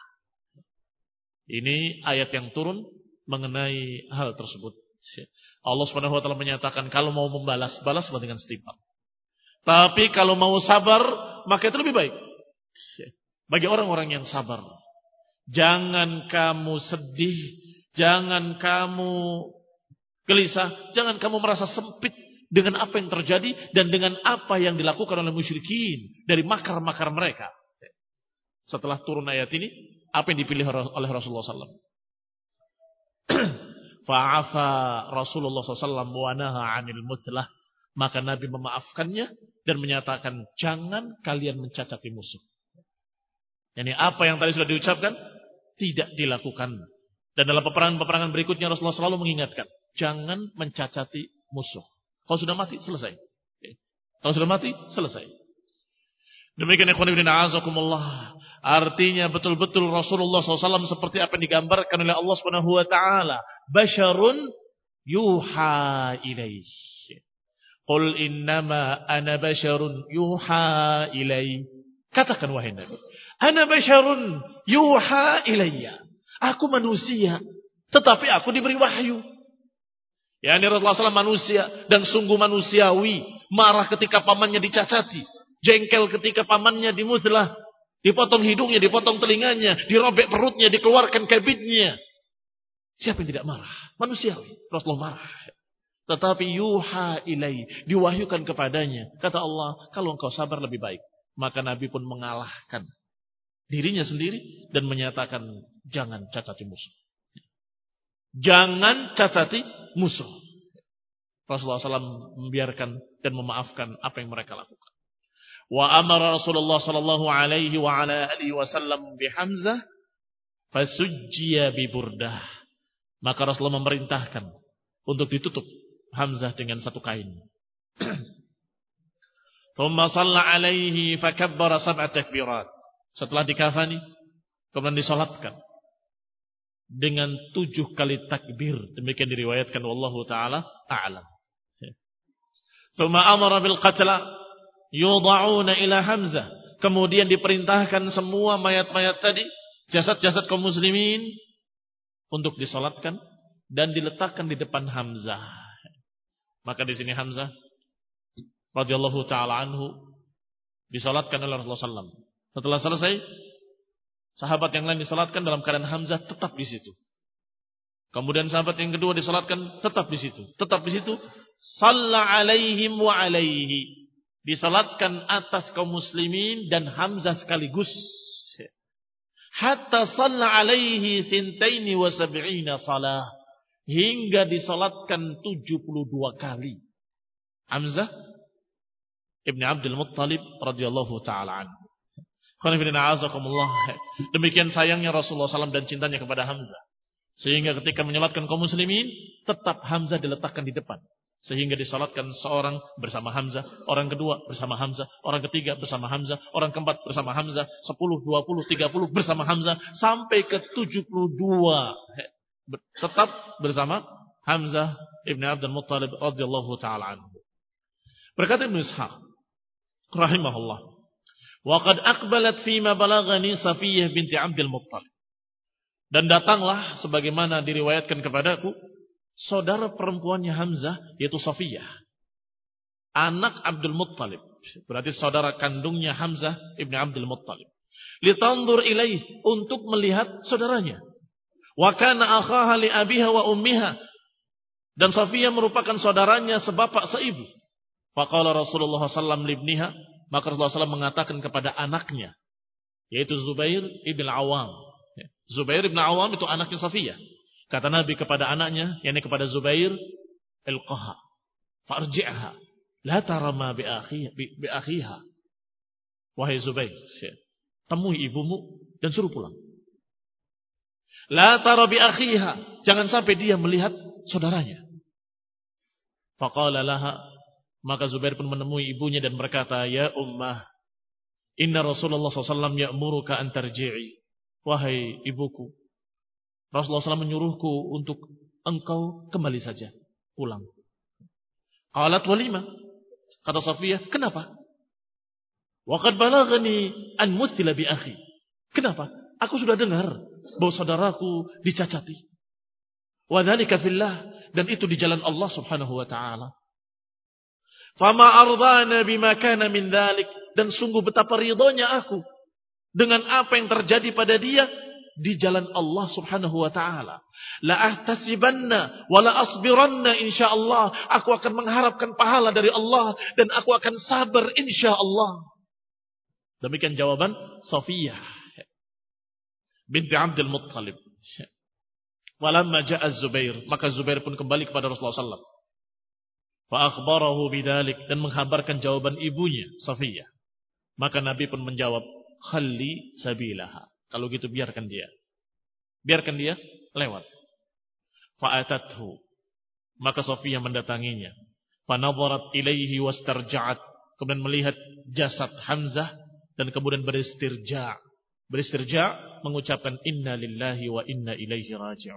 Ini ayat yang turun mengenai hal tersebut. Allah Subhanahu wa taala menyatakan kalau mau membalas, balaslah dengan setimpal. Tapi kalau mau sabar, maka itu lebih baik. Bagi orang-orang yang sabar. Jangan kamu sedih, jangan kamu gelisah, jangan kamu merasa sempit dengan apa yang terjadi dan dengan apa yang dilakukan oleh musyrikin dari makar-makar mereka. Setelah turun ayat ini, apa yang dipilih oleh Rasulullah sallallahu alaihi wasallam? Fa'afa Rasulullah sallallahu alaihi wasallam wa naha 'anil muthlah. Maka Nabi memaafkannya dan menyatakan jangan kalian mencacati musuh. Yani apa yang tadi sudah diucapkan tidak dilakukan. Dan dalam peperangan-peperangan berikutnya Rasulullah selalu mengingatkan, jangan mencacati musuh. Kalau sudah mati, selesai. Kalau sudah mati, selesai. Demikian ikhwan fillah a'azakumullah. Artinya betul-betul Rasulullah shallallahu alaihi wasallam seperti apa yang digambarkan oleh Allah Subhanahu wa taala. Basyarun yuha ilaih. Qul innama ana basyarun yuha ilaih. Katakan wahai Nabi, ana basyarun yuha ilayya. Aku manusia, tetapi aku diberi wahyu. Ya, ini Rasulullah shallallahu alaihi wasallam manusia dan sungguh manusiawi, marah ketika pamannya dicacati, jengkel ketika pamannya dimutlah, dipotong hidungnya, dipotong telinganya, dirobek perutnya, dikeluarkan kabitnya. Siapa yang tidak marah? Manusiawi. Rasulullah marah. Tetapi yuha ilai, diwahyukan kepadanya. Kata Allah, kalau engkau sabar lebih baik. Maka Nabi pun mengalahkan dirinya sendiri dan menyatakan, jangan cacati musuh. Jangan cacati musuh. Rasulullah shallallahu alaihi wasallam membiarkan dan memaafkan apa yang mereka lakukan. Wa amara Rasulullah sallallahu alaihi wa ala alihi wasallam bi Hamzah fasujjiya bi burdah. Maka Rasulullah memerintahkan untuk ditutup Hamzah dengan satu kain. Thumma shalla alaihi fakabbara sab'a takbirat. Setelah dikafani, kemudian disalatkan dengan tujuh kali takbir. Demikian diriwayatkan wallahu taala a'lam. Thumma amara bil qatla yudha'una ila Hamzah. Kemudian diperintahkan semua mayat-mayat tadi, jasad-jasad kaum muslimin untuk disalatkan dan diletakkan di depan Hamzah. Maka di sini Hamzah radhiyallahu taala anhu disalatkan oleh Rasulullah sallallahu alaihi wasallam. Setelah selesai, sahabat yang lain disalatkan dalam keadaan Hamzah tetap di situ. Kemudian sahabat yang kedua disalatkan tetap di situ, tetap di situ. Shalla alaihim wa alaihi. Disalatkan atas kaum muslimin dan Hamzah sekaligus. Hatta shalla alaihi sintaini wa sab'ina salah. Hingga disalatkan tujuh puluh dua kali. Hamzah Ibn Abdul Muttalib radhiyallahu ta'ala anhu. Demikian sayangnya Rasulullah sallallahu alaihi wasallam dan cintanya kepada Hamzah. Sehingga ketika menyalatkan kaum muslimin, tetap Hamzah diletakkan di depan. Sehingga disalatkan seorang bersama Hamzah, orang kedua bersama Hamzah, orang ketiga bersama Hamzah, orang keempat bersama Hamzah, sepuluh, dua puluh, tiga puluh bersama Hamzah, sampai ke tujuh puluh dua. Tetap bersama Hamzah Ibn Abdul Muttalib radhiyallahu ta'ala anhu. Berkata Ibn Ishaq rahimahullah, wa qad aqbalat fima balaghani Safiyah binti Abdul Muttalib. Dan datanglah sebagaimana diriwayatkan kepadaku saudara perempuannya Hamzah, yaitu Safiyah, anak Abdul Muttalib. Berarti saudara kandungnya Hamzah Ibn Abdul Muttalib. Litanzur ilaih, untuk melihat saudaranya. Wa kana akhaha li abiha wa ummiha. Dan Safiyah merupakan saudaranya sebapak seibu. Faqala Rasulullah sallallahu alaihi wasallam libniha, maka Rasulullah sallallahu alaihi wasallam mengatakan kepada anaknya, yaitu Zubair ibn Awam. Zubair ibn Awam itu anaknya Safiyah. Kata Nabi kepada anaknya, yakni kepada Zubair, ilqaha farji'ha la tarama bi akhiha bi akhiha. Wahai Zubair, temui ibumu dan suruh pulang. La tara bi akhiha, jangan sampai dia melihat saudaranya. Faqala laha, maka Zubair pun menemui ibunya dan berkata, ya ummah, inna Rasulullah sallallahu alaihi wasallam ya'muruka an tarji'i. Wahai ibuku, Rasulullah sallallahu alaihi wasallam menyuruhku untuk engkau kembali saja, pulang. Qalat walima, kata Safiyah, kenapa? Wa qad balaghani an muthila bi akhi. Kenapa? Aku sudah dengar bahwa saudaraku dicacati. Wa dzalika fillah, dan itu di jalan Allah Subhanahu wa taala. Fama ardana bima kana min dzalik, dan sungguh betapa ridhonya aku dengan apa yang terjadi pada dia di jalan Allah Subhanahu wa taala. La ahtasibanna wa la asbiranna insyaallah. Aku akan mengharapkan pahala dari Allah dan aku akan sabar insyaallah. Demikian jawaban Safiyah binti Abdul Muttalib. Walamma ja'a Zubair, maka Zubair pun kembali kepada Rasulullah sallallahu alaihi wasallam. Fa akhbarahu bidzalik, dan menghabarkan jawaban ibunya Safiyah. Maka Nabi pun menjawab, khalli sabilaha. Kalau gitu biarkan dia. Biarkan dia lewat. Fa'atathu, maka Safiyah mendatanginya. Fa nadharat ilaihi wastarja'at, kemudian melihat jasad Hamzah dan kemudian beristirja'. Beristirja' mengucapkan inna lillahi wa inna ilaihi raji'un.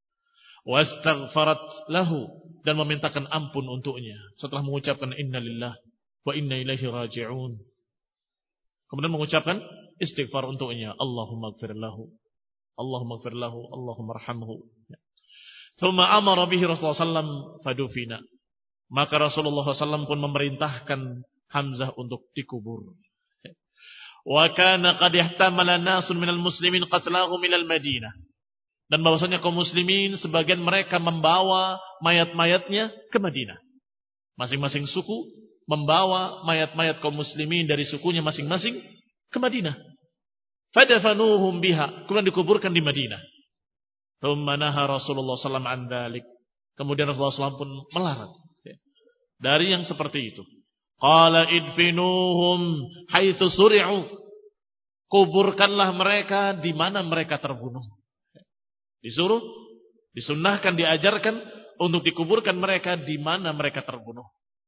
Wastaghfarat lahu, dan memintakan ampun untuknya setelah mengucapkan inna lillahi wa inna ilaihi raji'un. Kemudian mengucapkan istighfar untuknya, Allahumma ighfir lahu, Allahumma ighfir lahu, Allahumma arhamhu. Thumma amara bihi Rasulullah sallallahu alaihi wasallam fadufina. Maka Rasulullah sallallahu alaihi wasallam pun memerintahkan Hamzah untuk dikubur. Wa kana qad ihtamala nasun minal muslimin qatlahu minal Madinah. Dan bahwasanya kaum muslimin sebagian mereka membawa mayat-mayatnya ke Madinah. Masing-masing suku membawa mayat-mayat kaum muslimin dari sukunya masing-masing ke Madinah. Fadafanuhum biha, kemudian dikuburkan di Madinah. Thumma naha Rasulullah sallallahu alaihi wasallam an dzalik. Kemudian Rasulullah shallallahu alaihi wasallam pun melarang dari yang seperti itu. Qala idfinuhum haitsu suri'u. Kuburkanlah mereka di mana mereka terbunuh. Disuruh, disunnahkan, diajarkan untuk dikuburkan mereka di mana mereka terbunuh.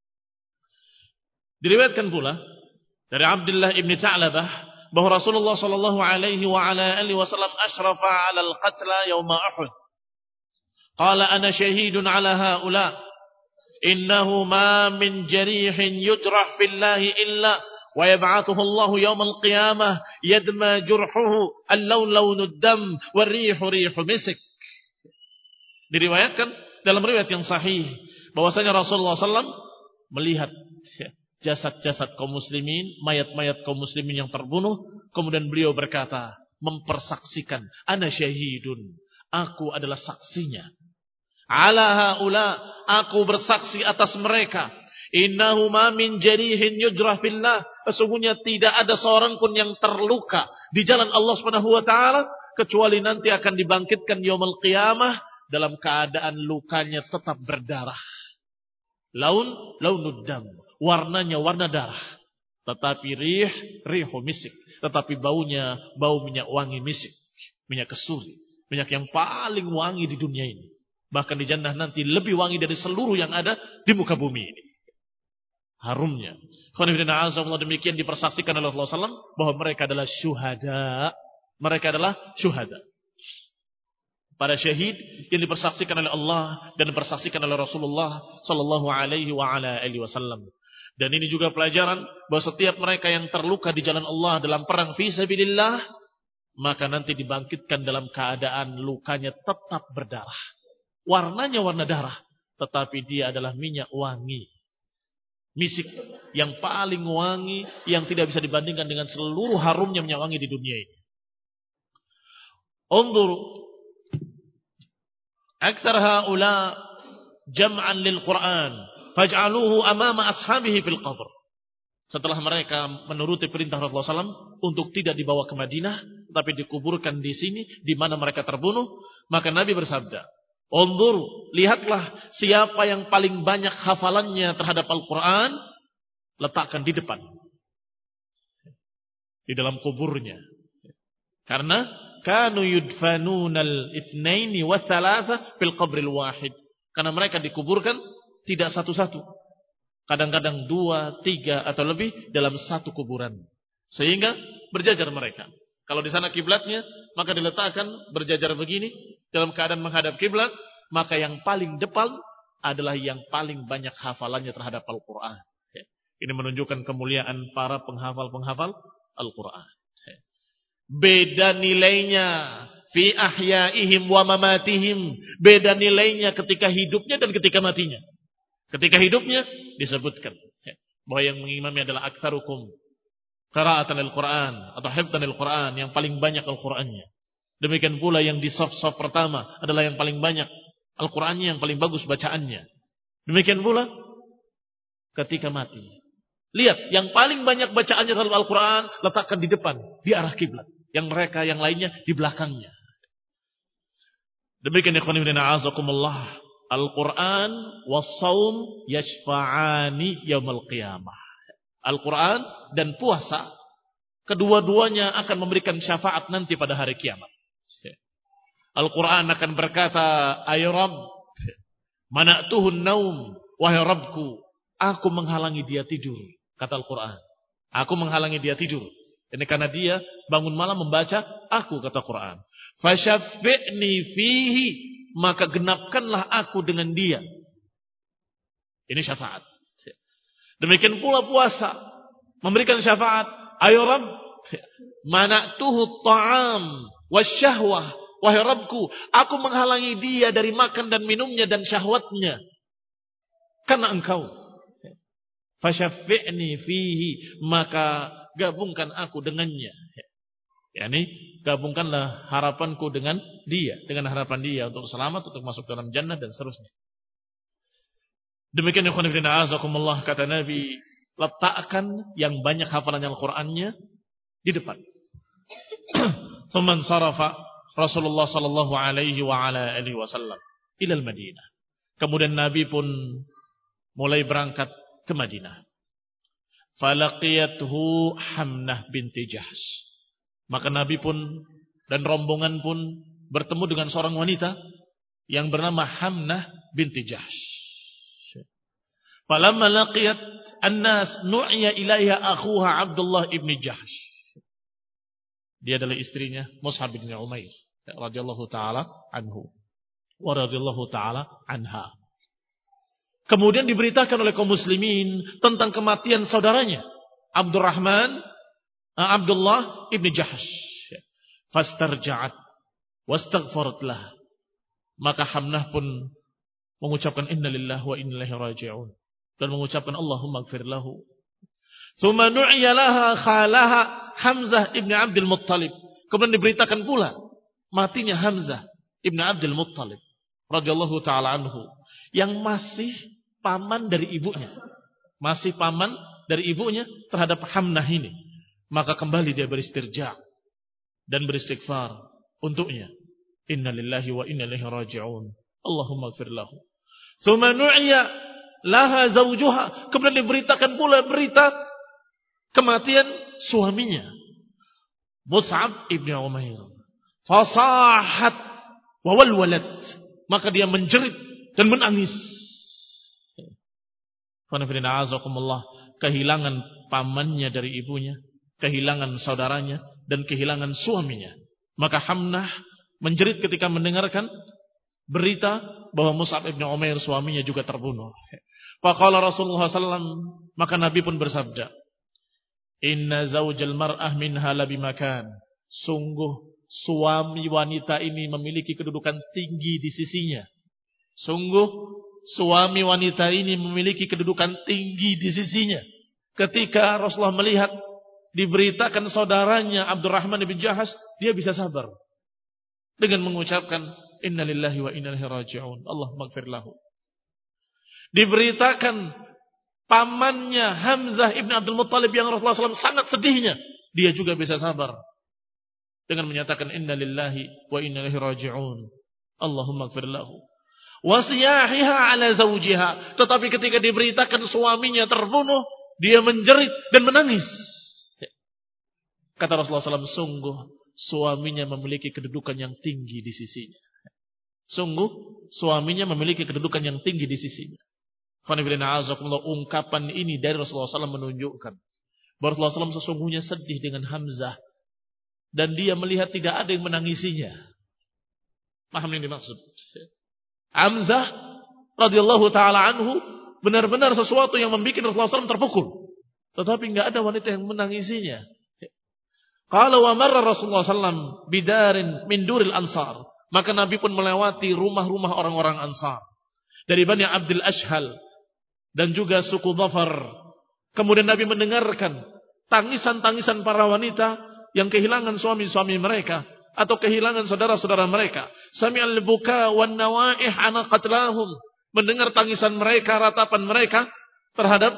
Diriwayatkan pula dari Abdullah ibn Tha'labah bahwa Rasulullah sallallahu alaihi wa ala alihi wasallam asyrafa 'ala al-qatla yauma Uhud. Qala ana syahidun 'ala haula. Innahu ma min jarihin yujrah fillahi illa wa yab'athuhu Allah yaumal qiyamah yadma jurhuhu al-lawn lawnud dam war-rihu rihu misk. Diriwayatkan dalam riwayat yang sahih bahwasanya Rasulullah sallallahu alaihi wasallam melihat jasad-jasad kaum muslimin, mayat-mayat kaum muslimin yang terbunuh, kemudian beliau berkata, mempersaksikan, ana syahidun, aku adalah saksinya. Ala haula, aku bersaksi atas mereka. Innahu ma min jarihin yujrah fillah. Sesungguhnya tidak ada seorang pun yang terluka di jalan Allah Subhanahu wa taala kecuali nanti akan dibangkitkan yaumul qiyamah dalam keadaan lukanya tetap berdarah. Laun launud dam, warnanya warna darah. Tetapi rih rihu misik, tetapi baunya bau minyak wangi misik, minyak kesuri, minyak yang paling wangi di dunia ini. Bahkan di jannah nanti lebih wangi dari seluruh yang ada di muka bumi ini. Harumnya. Demikian dipersaksikan oleh Rasulullah sallallahu alaihi wasallam bahwa mereka adalah syuhada. Mereka adalah syuhada. Para syahid yang dipersaksikan oleh Allah dan dipersaksikan oleh Rasulullah sallallahu alaihi wa ala alihi wasallam. Dan ini juga pelajaran bahwa setiap mereka yang terluka di jalan Allah dalam perang fi sabilillah, maka nanti dibangkitkan dalam keadaan lukanya tetap berdarah. Warnanya warna darah, tetapi dia adalah minyak wangi. Misik yang paling wangi, yang tidak bisa dibandingkan dengan seluruh harumnya minyak wangi di dunia ini. Unzur aktsar haula jam'an lil Qur'an faj'aluhu amama ashabihi fil qabr. Setelah mereka menuruti perintah Rasulullah sallallahu alaihi wasallam untuk tidak dibawa ke Madinah, tapi dikuburkan di sini di mana mereka terbunuh, maka Nabi bersabda, "Unzur, lihatlah siapa yang paling banyak hafalannya terhadap Al-Qur'an, letakkan di depan. Di dalam kuburnya." Karena kanu yudfanunal itsnaini wa tsalatsa fil qabril wahid. Karena mereka dikuburkan tidak satu-satu. Kadang-kadang dua, tiga atau lebih dalam satu kuburan. Sehingga berjajar mereka. Kalau di sana kiblatnya, maka diletakkan berjajar begini dalam keadaan menghadap kiblat, maka yang paling depan adalah yang paling banyak hafalannya terhadap Al-Qur'an. Ini menunjukkan kemuliaan para penghafal-penghafal Al-Qur'an. Beda nilainya fi ahyaihim wa mamatihim. Beda nilainya ketika hidupnya dan ketika matinya. Ketika hidupnya disebutkan bahwa yang mengimami adalah aktsarukum qira'atan al-Qur'an atau hifdzan al-Qur'an, yang paling banyak Al-Qur'annya. Demikian pula yang di saf-saf pertama adalah yang paling banyak Al-Qur'annya, yang paling bagus bacaannya. Demikian pula ketika mati. Lihat, yang paling banyak bacaannya terhadap Al-Quran letakkan di depan, di arah kiblat. Yang mereka yang lainnya di belakangnya. Demikian ikhwan fillah a'azakumullah. Al-Quran was-shaum yashfa'ani yaumil qiyamah. Al-Quran dan puasa, kedua-duanya akan memberikan syafaat nanti pada hari kiamat. Al-Quran akan berkata, "Ay Rabb, mana'tuhun naum, wahai Rabbku, aku menghalangi dia tidur." Kata Al-Quran, aku menghalangi dia tidur. Ini karena dia bangun malam membaca aku, kata Quran. Fasyafi'ni fihi, maka genapkanlah aku dengan dia. Ini syafaat. Demikian pula puasa, memberikan syafaat. Ayo Rabb, mana'tuhu ta'am wasyahwah. Wahai Rabbku, aku menghalangi dia dari makan dan minumnya dan syahwatnya. Karena engkau. Fasyafi'ni fihi, maka gabungkan aku dengannya. yakni gabungkanlah harapanku dengan dia, dengan harapan dia untuk selamat, untuk masuk dalam jannah dan seterusnya. Demikian ikhwan fillah azakumullah, kata Nabi, letakkan yang banyak hafalan Al-Qur'annya di depan. Thumman sarafa Rasulullah sallallahu alaihi wa ala alihi wasallam ila al-Madinah. Kemudian Nabi pun mulai berangkat ke Madinah. Falaqiyathu Hamnah binti Jahsh. Maka Nabi pun dan rombongan pun bertemu dengan seorang wanita yang bernama Hamnah binti Jahsh. Falamma laqiyat an-nas nu'iya ilaiha akhuha Abdullah ibn Jahsh. Dia adalah istrinya Mus'ab bin Umair radhiyallahu taala anhu wa radhiyallahu taala anha. Kemudian diberitakan oleh kaum muslimin tentang kematian saudaranya Abdurrahman Abdullah ibn Jahsh. Fastarja'at wastaghfarat lah. Maka Hamnah pun mengucapkan inna lillahi wa inna ilaihi raji'un dan mengucapkan Allahumma ighfir lahu. Tsumma nu'iya laha khalaha Hamzah ibn Abdul Muttalib. Kemudian diberitakan pula matinya Hamzah ibn Abdul Muttalib radhiyallahu taala anhu yang masih paman dari ibunya. Masih paman dari ibunya terhadap Hamnah ini. Maka kembali dia beristirja dan beristighfar untuknya. Inna lillahi wa inna ilaihi raji'un. Allahumma ighfir lahu. Tsumma nu'iya laha zawjuha. Kemudian diberitakan pula berita kematian suaminya Mus'ab ibn Umair. Fasahat wa walwalat. Maka dia menjerit dan menangis. Kehilangan pamannya dari ibunya, kehilangan saudaranya, dan kehilangan suaminya. Maka Hamnah menjerit ketika mendengarkan berita bahwa Mus'ab ibn Umair suaminya juga terbunuh. Faqala Rasulullah sallallahu alaihi wasallam, maka Nabi pun bersabda, Inna zawjal mar'ah minha labi makan. Sungguh suami wanita ini memiliki kedudukan tinggi di sisinya. Sungguh suami wanita ini memiliki kedudukan tinggi di sisinya. Ketika Rasulullah melihat diberitakan saudaranya Abdurrahman bin Jahsh, dia bisa sabar dengan mengucapkan inna lillahi wa inna ilaihi raji'un. Allahumma ighfir lahu. Diberitakan pamannya Hamzah ibn Abdul Muttalib yang Rasulullah shallallahu alaihi wasallam sangat sedihnya, dia juga bisa sabar dengan menyatakan inna lillahi wa inna ilaihi raji'un. Allahumma ighfir lahu. Wasiyahiha ala zawjiha. Tetapi ketika diberitakan suaminya terbunuh, dia menjerit dan menangis. Kata Rasulullah shallallahu alaihi wasallam, sungguh suaminya memiliki kedudukan yang tinggi di sisinya. Sungguh suaminya memiliki kedudukan yang tinggi di sisinya. Ungkapan ini dari Rasulullah shallallahu alaihi wasallam menunjukkan bahwa Rasulullah shallallahu alaihi wasallam sesungguhnya sedih dengan Hamzah. Dan dia melihat tidak ada yang menangisinya. Paham yang dimaksud? Hamzah radhiyallahu taala anhu benar-benar sesuatu yang membuat Rasulullah shallallahu alaihi wasallam terpukul. Tetapi enggak ada wanita yang menangisinya. Qala wa marra Rasulullah shallallahu alaihi wasallam bidarin min duril ansar. Maka Nabi pun melewati rumah-rumah orang-orang Ansar dari Bani Abdul Ashhal dan juga suku Dhafar. Kemudian Nabi mendengarkan tangisan-tangisan para wanita yang kehilangan suami-suami mereka atau kehilangan saudara-saudara mereka. Sami'al buka wan nawaih ana qatlahum. Mendengar tangisan mereka, ratapan mereka terhadap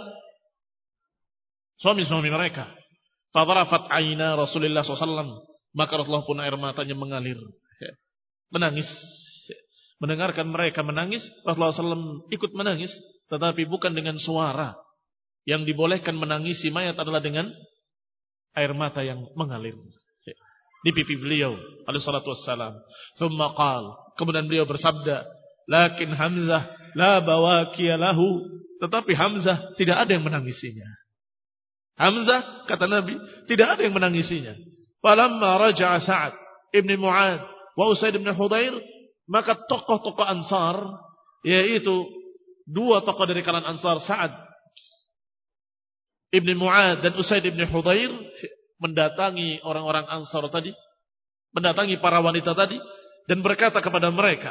suami-suami mereka. Fadharafat aina Rasulullah sallallahu alaihi wasallam. Maka Rasulullah pun air matanya mengalir. Menangis. Mendengarkan mereka menangis, Rasulullah shallallahu alaihi wasallam ikut menangis. Tetapi bukan dengan suara. Yang dibolehkan menangisi mayat adalah dengan air mata yang mengalir di pipi beliau alaihi salatu wassalam. Thumma qala, kemudian beliau bersabda, lakin Hamzah la bawakiya lahu. Tetapi Hamzah tidak ada yang menangisinya. Hamzah, kata Nabi, tidak ada yang menangisinya. Falamma raja'a Sa'ad ibn Mu'ad wa Usaid ibn Hudayr, maka tokoh-tokoh Ansar, yaitu dua tokoh dari kalangan Ansar, Sa'ad ibn Mu'ad dan Usaid ibn Hudayr, mendatangi orang-orang Ansar tadi, mendatangi para wanita tadi, dan berkata kepada mereka,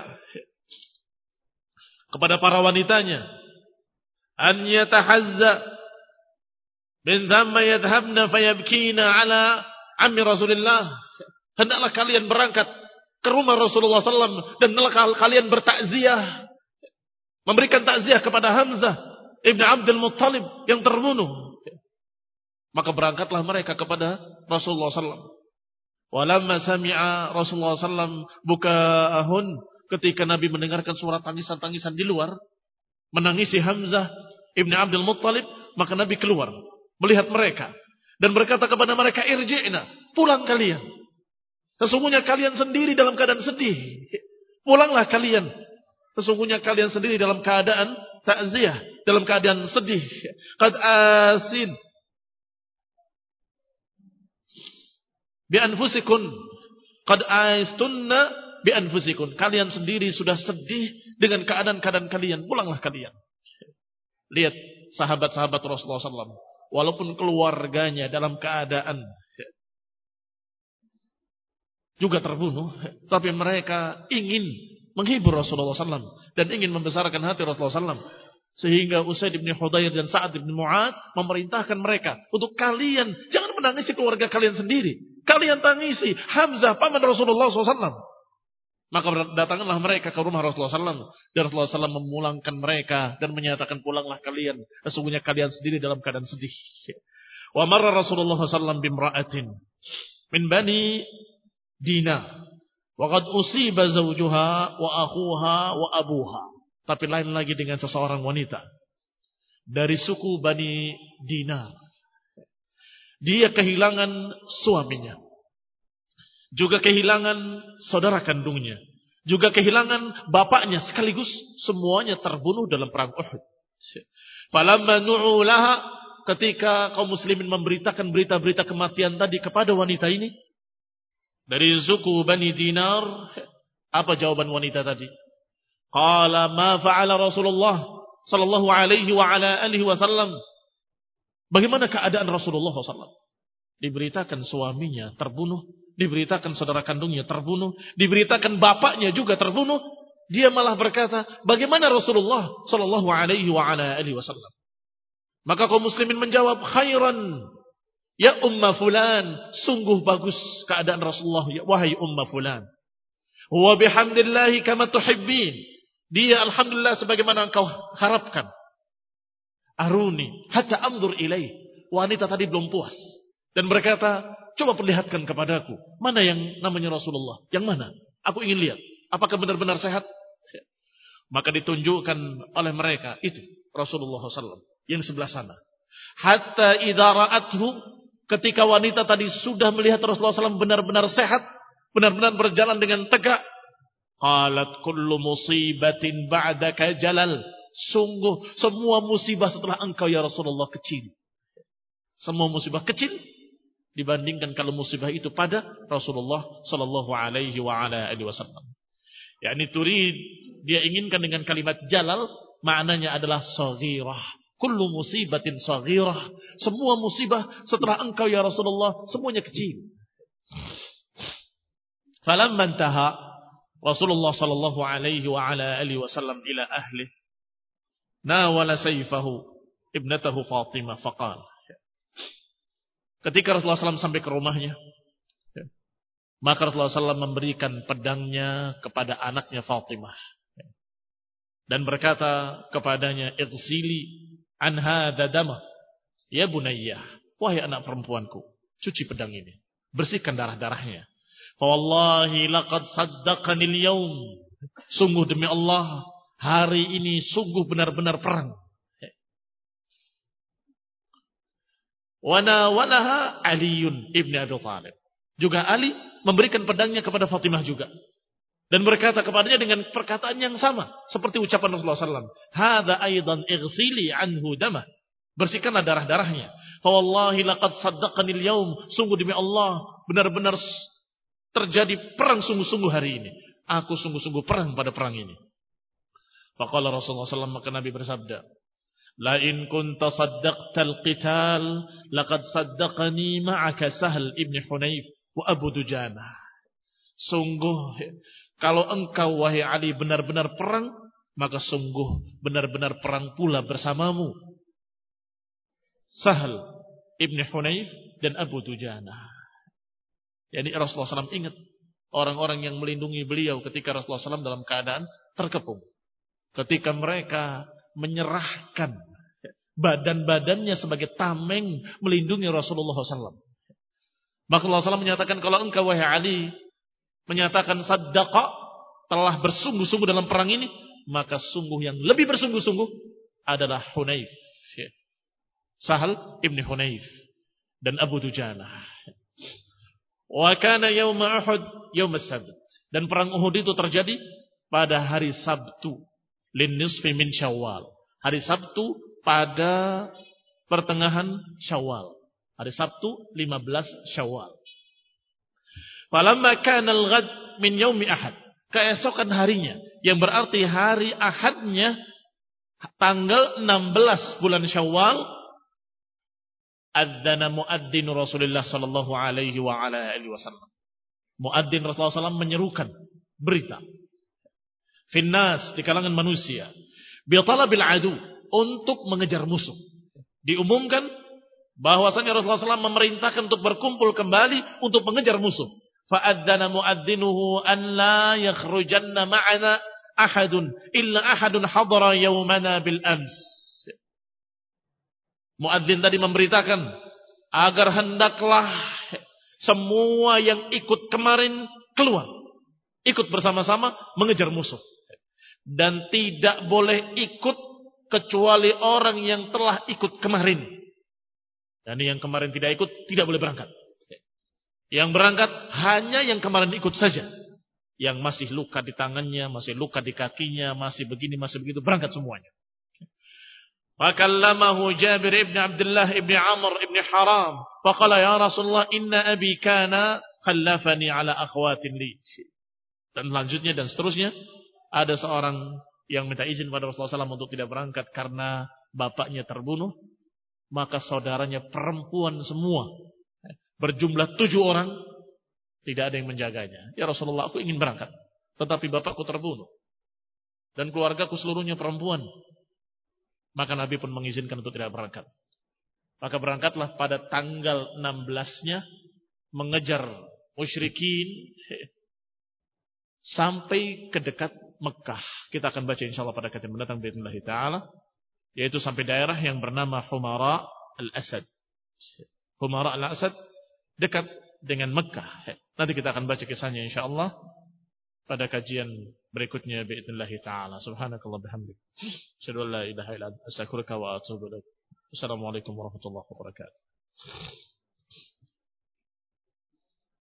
kepada para wanitanya, an yatahazza min thamma yadhhabna fayabkina ala ammi Rasulullah, hendaklah kalian berangkat ke rumah Rasulullah sallallahu alaihi wasallam dan hendaklah kalian bertakziah, memberikan takziah kepada Hamzah ibn Abdul Muttalib yang terbunuh. Maka berangkatlah mereka kepada Rasulullah sallallahu alaihi wasallam. Walamma sami'a Rasulullah sallallahu alaihi wasallam bukaahun, ketika Nabi mendengarkan suara tangisan-tangisan di luar, menangisi Hamzah ibn Abdul Muttalib, maka Nabi keluar melihat mereka dan berkata kepada mereka, irji'na, pulang kalian. Sesungguhnya kalian sendiri dalam keadaan sedih. Pulanglah kalian. Sesungguhnya kalian sendiri dalam keadaan takziah, dalam keadaan sedih. Qad asin bi anfusikun, qad aistunna bi anfusikun. Kalian sendiri sudah sedih dengan keadaan-keadaan kalian. Pulanglah kalian. Lihat sahabat-sahabat Rasulullah sallallahu alaihi wasallam, walaupun keluarganya dalam keadaan juga terbunuh, tapi mereka ingin menghibur Rasulullah sallallahu alaihi wasallam dan ingin membesarkan hati Rasulullah sallallahu alaihi wasallam. Sehingga Usaid bin Hudayr dan Sa'ad bin Mu'ad memerintahkan mereka untuk kalian jangan menangisi keluarga kalian sendiri. Kalian tangisi Hamzah paman Rasulullah sallallahu alaihi wasallam. Maka datanglah mereka ke rumah Rasulullah sallallahu alaihi wasallam. Dan Rasulullah sallallahu alaihi wasallam memulangkan mereka dan menyatakan, pulanglah kalian. Sesungguhnya kalian sendiri dalam keadaan sedih. Wa marra Rasulullah sallallahu alaihi wasallam bimra'atin min bani Dina, wa qad usiba zawjuha wa akhuha wa abuha. Tapi lain lagi dengan seseorang wanita dari suku Bani Dinar. Dia kehilangan suaminya, juga kehilangan saudara kandungnya, juga kehilangan bapaknya, sekaligus semuanya terbunuh dalam perang Uhud. Falamma nu'u laha, ketika kaum muslimin memberitakan berita-berita kematian tadi kepada wanita ini dari suku Bani Dinar, apa jawaban wanita tadi? Qala ma fa'ala Rasulullah sallallahu alaihi wa ala alihi wasallam. Bagaimana keadaan Rasulullah sallallahu alaihi wasallam? Diberitakan suaminya terbunuh, diberitakan saudara kandungnya terbunuh, diberitakan bapaknya juga terbunuh. Dia malah berkata, bagaimana Rasulullah sallallahu alaihi wa ala alihi wasallam? Maka kaum muslimin menjawab, khairan ya umma fulan, sungguh bagus keadaan Rasulullah, ya wahai umma fulan. Wa bihamdillahi kama tuhibbin, dia alhamdulillah sebagaimana engkau harapkan. Aruni hatta anzur ilaih, wanita tadi belum puas dan berkata, coba perlihatkan kepadaku mana yang namanya Rasulullah, yang mana? Aku ingin lihat apakah benar-benar sehat. Maka ditunjukkan oleh mereka itu Rasulullah sallallahu alaihi wasallam yang sebelah sana. Hatta idza ra'athu, ketika wanita tadi sudah melihat Rasulullah sallallahu alaihi wasallam benar-benar sehat, benar-benar berjalan dengan tegak, qalat kullu musibatin ba'daka jalal, sungguh semua musibah setelah engkau ya Rasulullah kecil. Semua musibah kecil dibandingkan kalau musibah itu pada Rasulullah sallallahu alaihi wa ala alihi wasallam. yakni turid, dia inginkan dengan kalimat jalal, maknanya adalah saghirah. Kullu musibatin saghirah, semua musibah setelah engkau ya Rasulullah semuanya kecil. Falamma intaha Rasulullah sallallahu alaihi wa ala alihi wasallam ila ahli, nawala sayfahu ibnatahu Fatimah faqala. Ketika Rasulullah sallallahu alaihi wasallam sampai ke rumahnya, maka Rasulullah sallallahu alaihi wasallam memberikan pedangnya kepada anaknya Fatimah dan berkata kepadanya, "Ighsili an hadha dama ya bunayyah." Wahai anak perempuanku, cuci pedang ini, bersihkan darah-darahnya. Fa wallahi laqad saddaqani al-yawm. Sungguh demi Allah, hari ini sungguh benar-benar perang. Wa nawalaha Aliun ibn Abi Thalib. Juga Ali memberikan pedangnya kepada Fatimah juga. Dan berkata kepadanya dengan perkataan yang sama seperti ucapan Rasulullah sallallahu alaihi wasallam, "Hadza aidan ighsili anhu damah." Bersihkanlah darah-darahnya. Fa wallahi laqad saddaqani al-yawm. Sungguh demi Allah, benar-benar terjadi perang sungguh-sungguh hari ini. Aku sungguh-sungguh perang pada perang ini. Faqala Rasulullah sallallahu alaihi wasallam, maka Nabi bersabda, "La in kunta saddaqtal qital laqad saddaqani ma'aka Sahl ibn Hunayf wa Abu Dujana." Sungguh kalau engkau wahai Ali benar-benar perang, maka sungguh benar-benar perang pula bersamamu Sahl ibn Hunayf dan Abu Dujana. Yani Rasulullah shallallahu alaihi wasallam ingat orang-orang yang melindungi beliau ketika Rasulullah shallallahu alaihi wasallam dalam keadaan terkepung. Ketika mereka menyerahkan badan-badannya sebagai tameng melindungi Rasulullah shallallahu alaihi wasallam. Maka Rasulullah shallallahu alaihi wasallam menyatakan, kalau engkau wahai Ali menyatakan saddaqa, telah bersungguh-sungguh dalam perang ini, maka sungguh yang lebih bersungguh-sungguh adalah Hunayf, Sahal ibn Hunayf dan Abu Dujanah. Wa kana yauma Uhud yaum as-sabt, dan perang Uhud itu terjadi pada hari Sabtu, lin nisfi min Syawal, hari Sabtu pada pertengahan Syawal, hari Sabtu lima belas Syawal. Falamma kana al-ghad min yaumi Ahad, keesokan harinya, yang berarti hari Ahadnya tanggal enam belas bulan Syawal, adzana muadzin Rasulullah sallallahu alaihi wa ala alihi wasallam. Muadzin Rasulullah sallallahu alaihi wasallam menyerukan berita finnas, di kalangan manusia, bi talabil adu, untuk mengejar musuh. Diumumkan bahwasanya Rasulullah sallallahu alaihi wasallam memerintahkan untuk berkumpul kembali untuk mengejar musuh. Fa adzana muadzinuhu an la yakhrujanna ma'ana ahadun illa ahadun hadara yawmana bil ams. Muadzin tadi memberitakan agar hendaklah semua yang ikut kemarin keluar, ikut bersama-sama mengejar musuh, dan tidak boleh ikut kecuali orang yang telah ikut kemarin. Dan yang kemarin tidak ikut tidak boleh berangkat. Yang berangkat hanya yang kemarin ikut saja. Yang masih luka di tangannya, masih luka di kakinya, masih begini, masih begitu, berangkat semuanya. Fakallamahu Jabir ibn Abdullah ibn Amr ibn Haram. Faqala ya Rasulullah, inna abi kana khallafani ala akhwatin li. Dan selanjutnya dan seterusnya, ada seorang yang minta izin pada Rasulullah shallallahu alaihi wasallam untuk tidak berangkat karena bapaknya terbunuh. Maka saudaranya perempuan semua, berjumlah tujuh orang, tidak ada yang menjaganya. Ya Rasulullah, aku ingin berangkat, tetapi bapakku terbunuh dan keluargaku seluruhnya perempuan. Maka Nabi pun mengizinkan untuk tidak berangkat. Maka berangkatlah pada tanggal enam belasnya mengejar musyrikin sampai ke dekat Mekah. Kita akan baca insyaallah pada kajian mendatang باذنillah taala, yaitu sampai daerah yang bernama Humara al-Asad. Humara al-Asad dekat dengan Mekah. Nanti kita akan baca kisahnya insyaallah pada kajian berikutnya باذنillah taala. Subhanakallah bihamdik, asyhadu an la ilaha illa anta, astaghfiruka wa atubu ilaik. Assalamualaikum warahmatullahi wabarakatuh.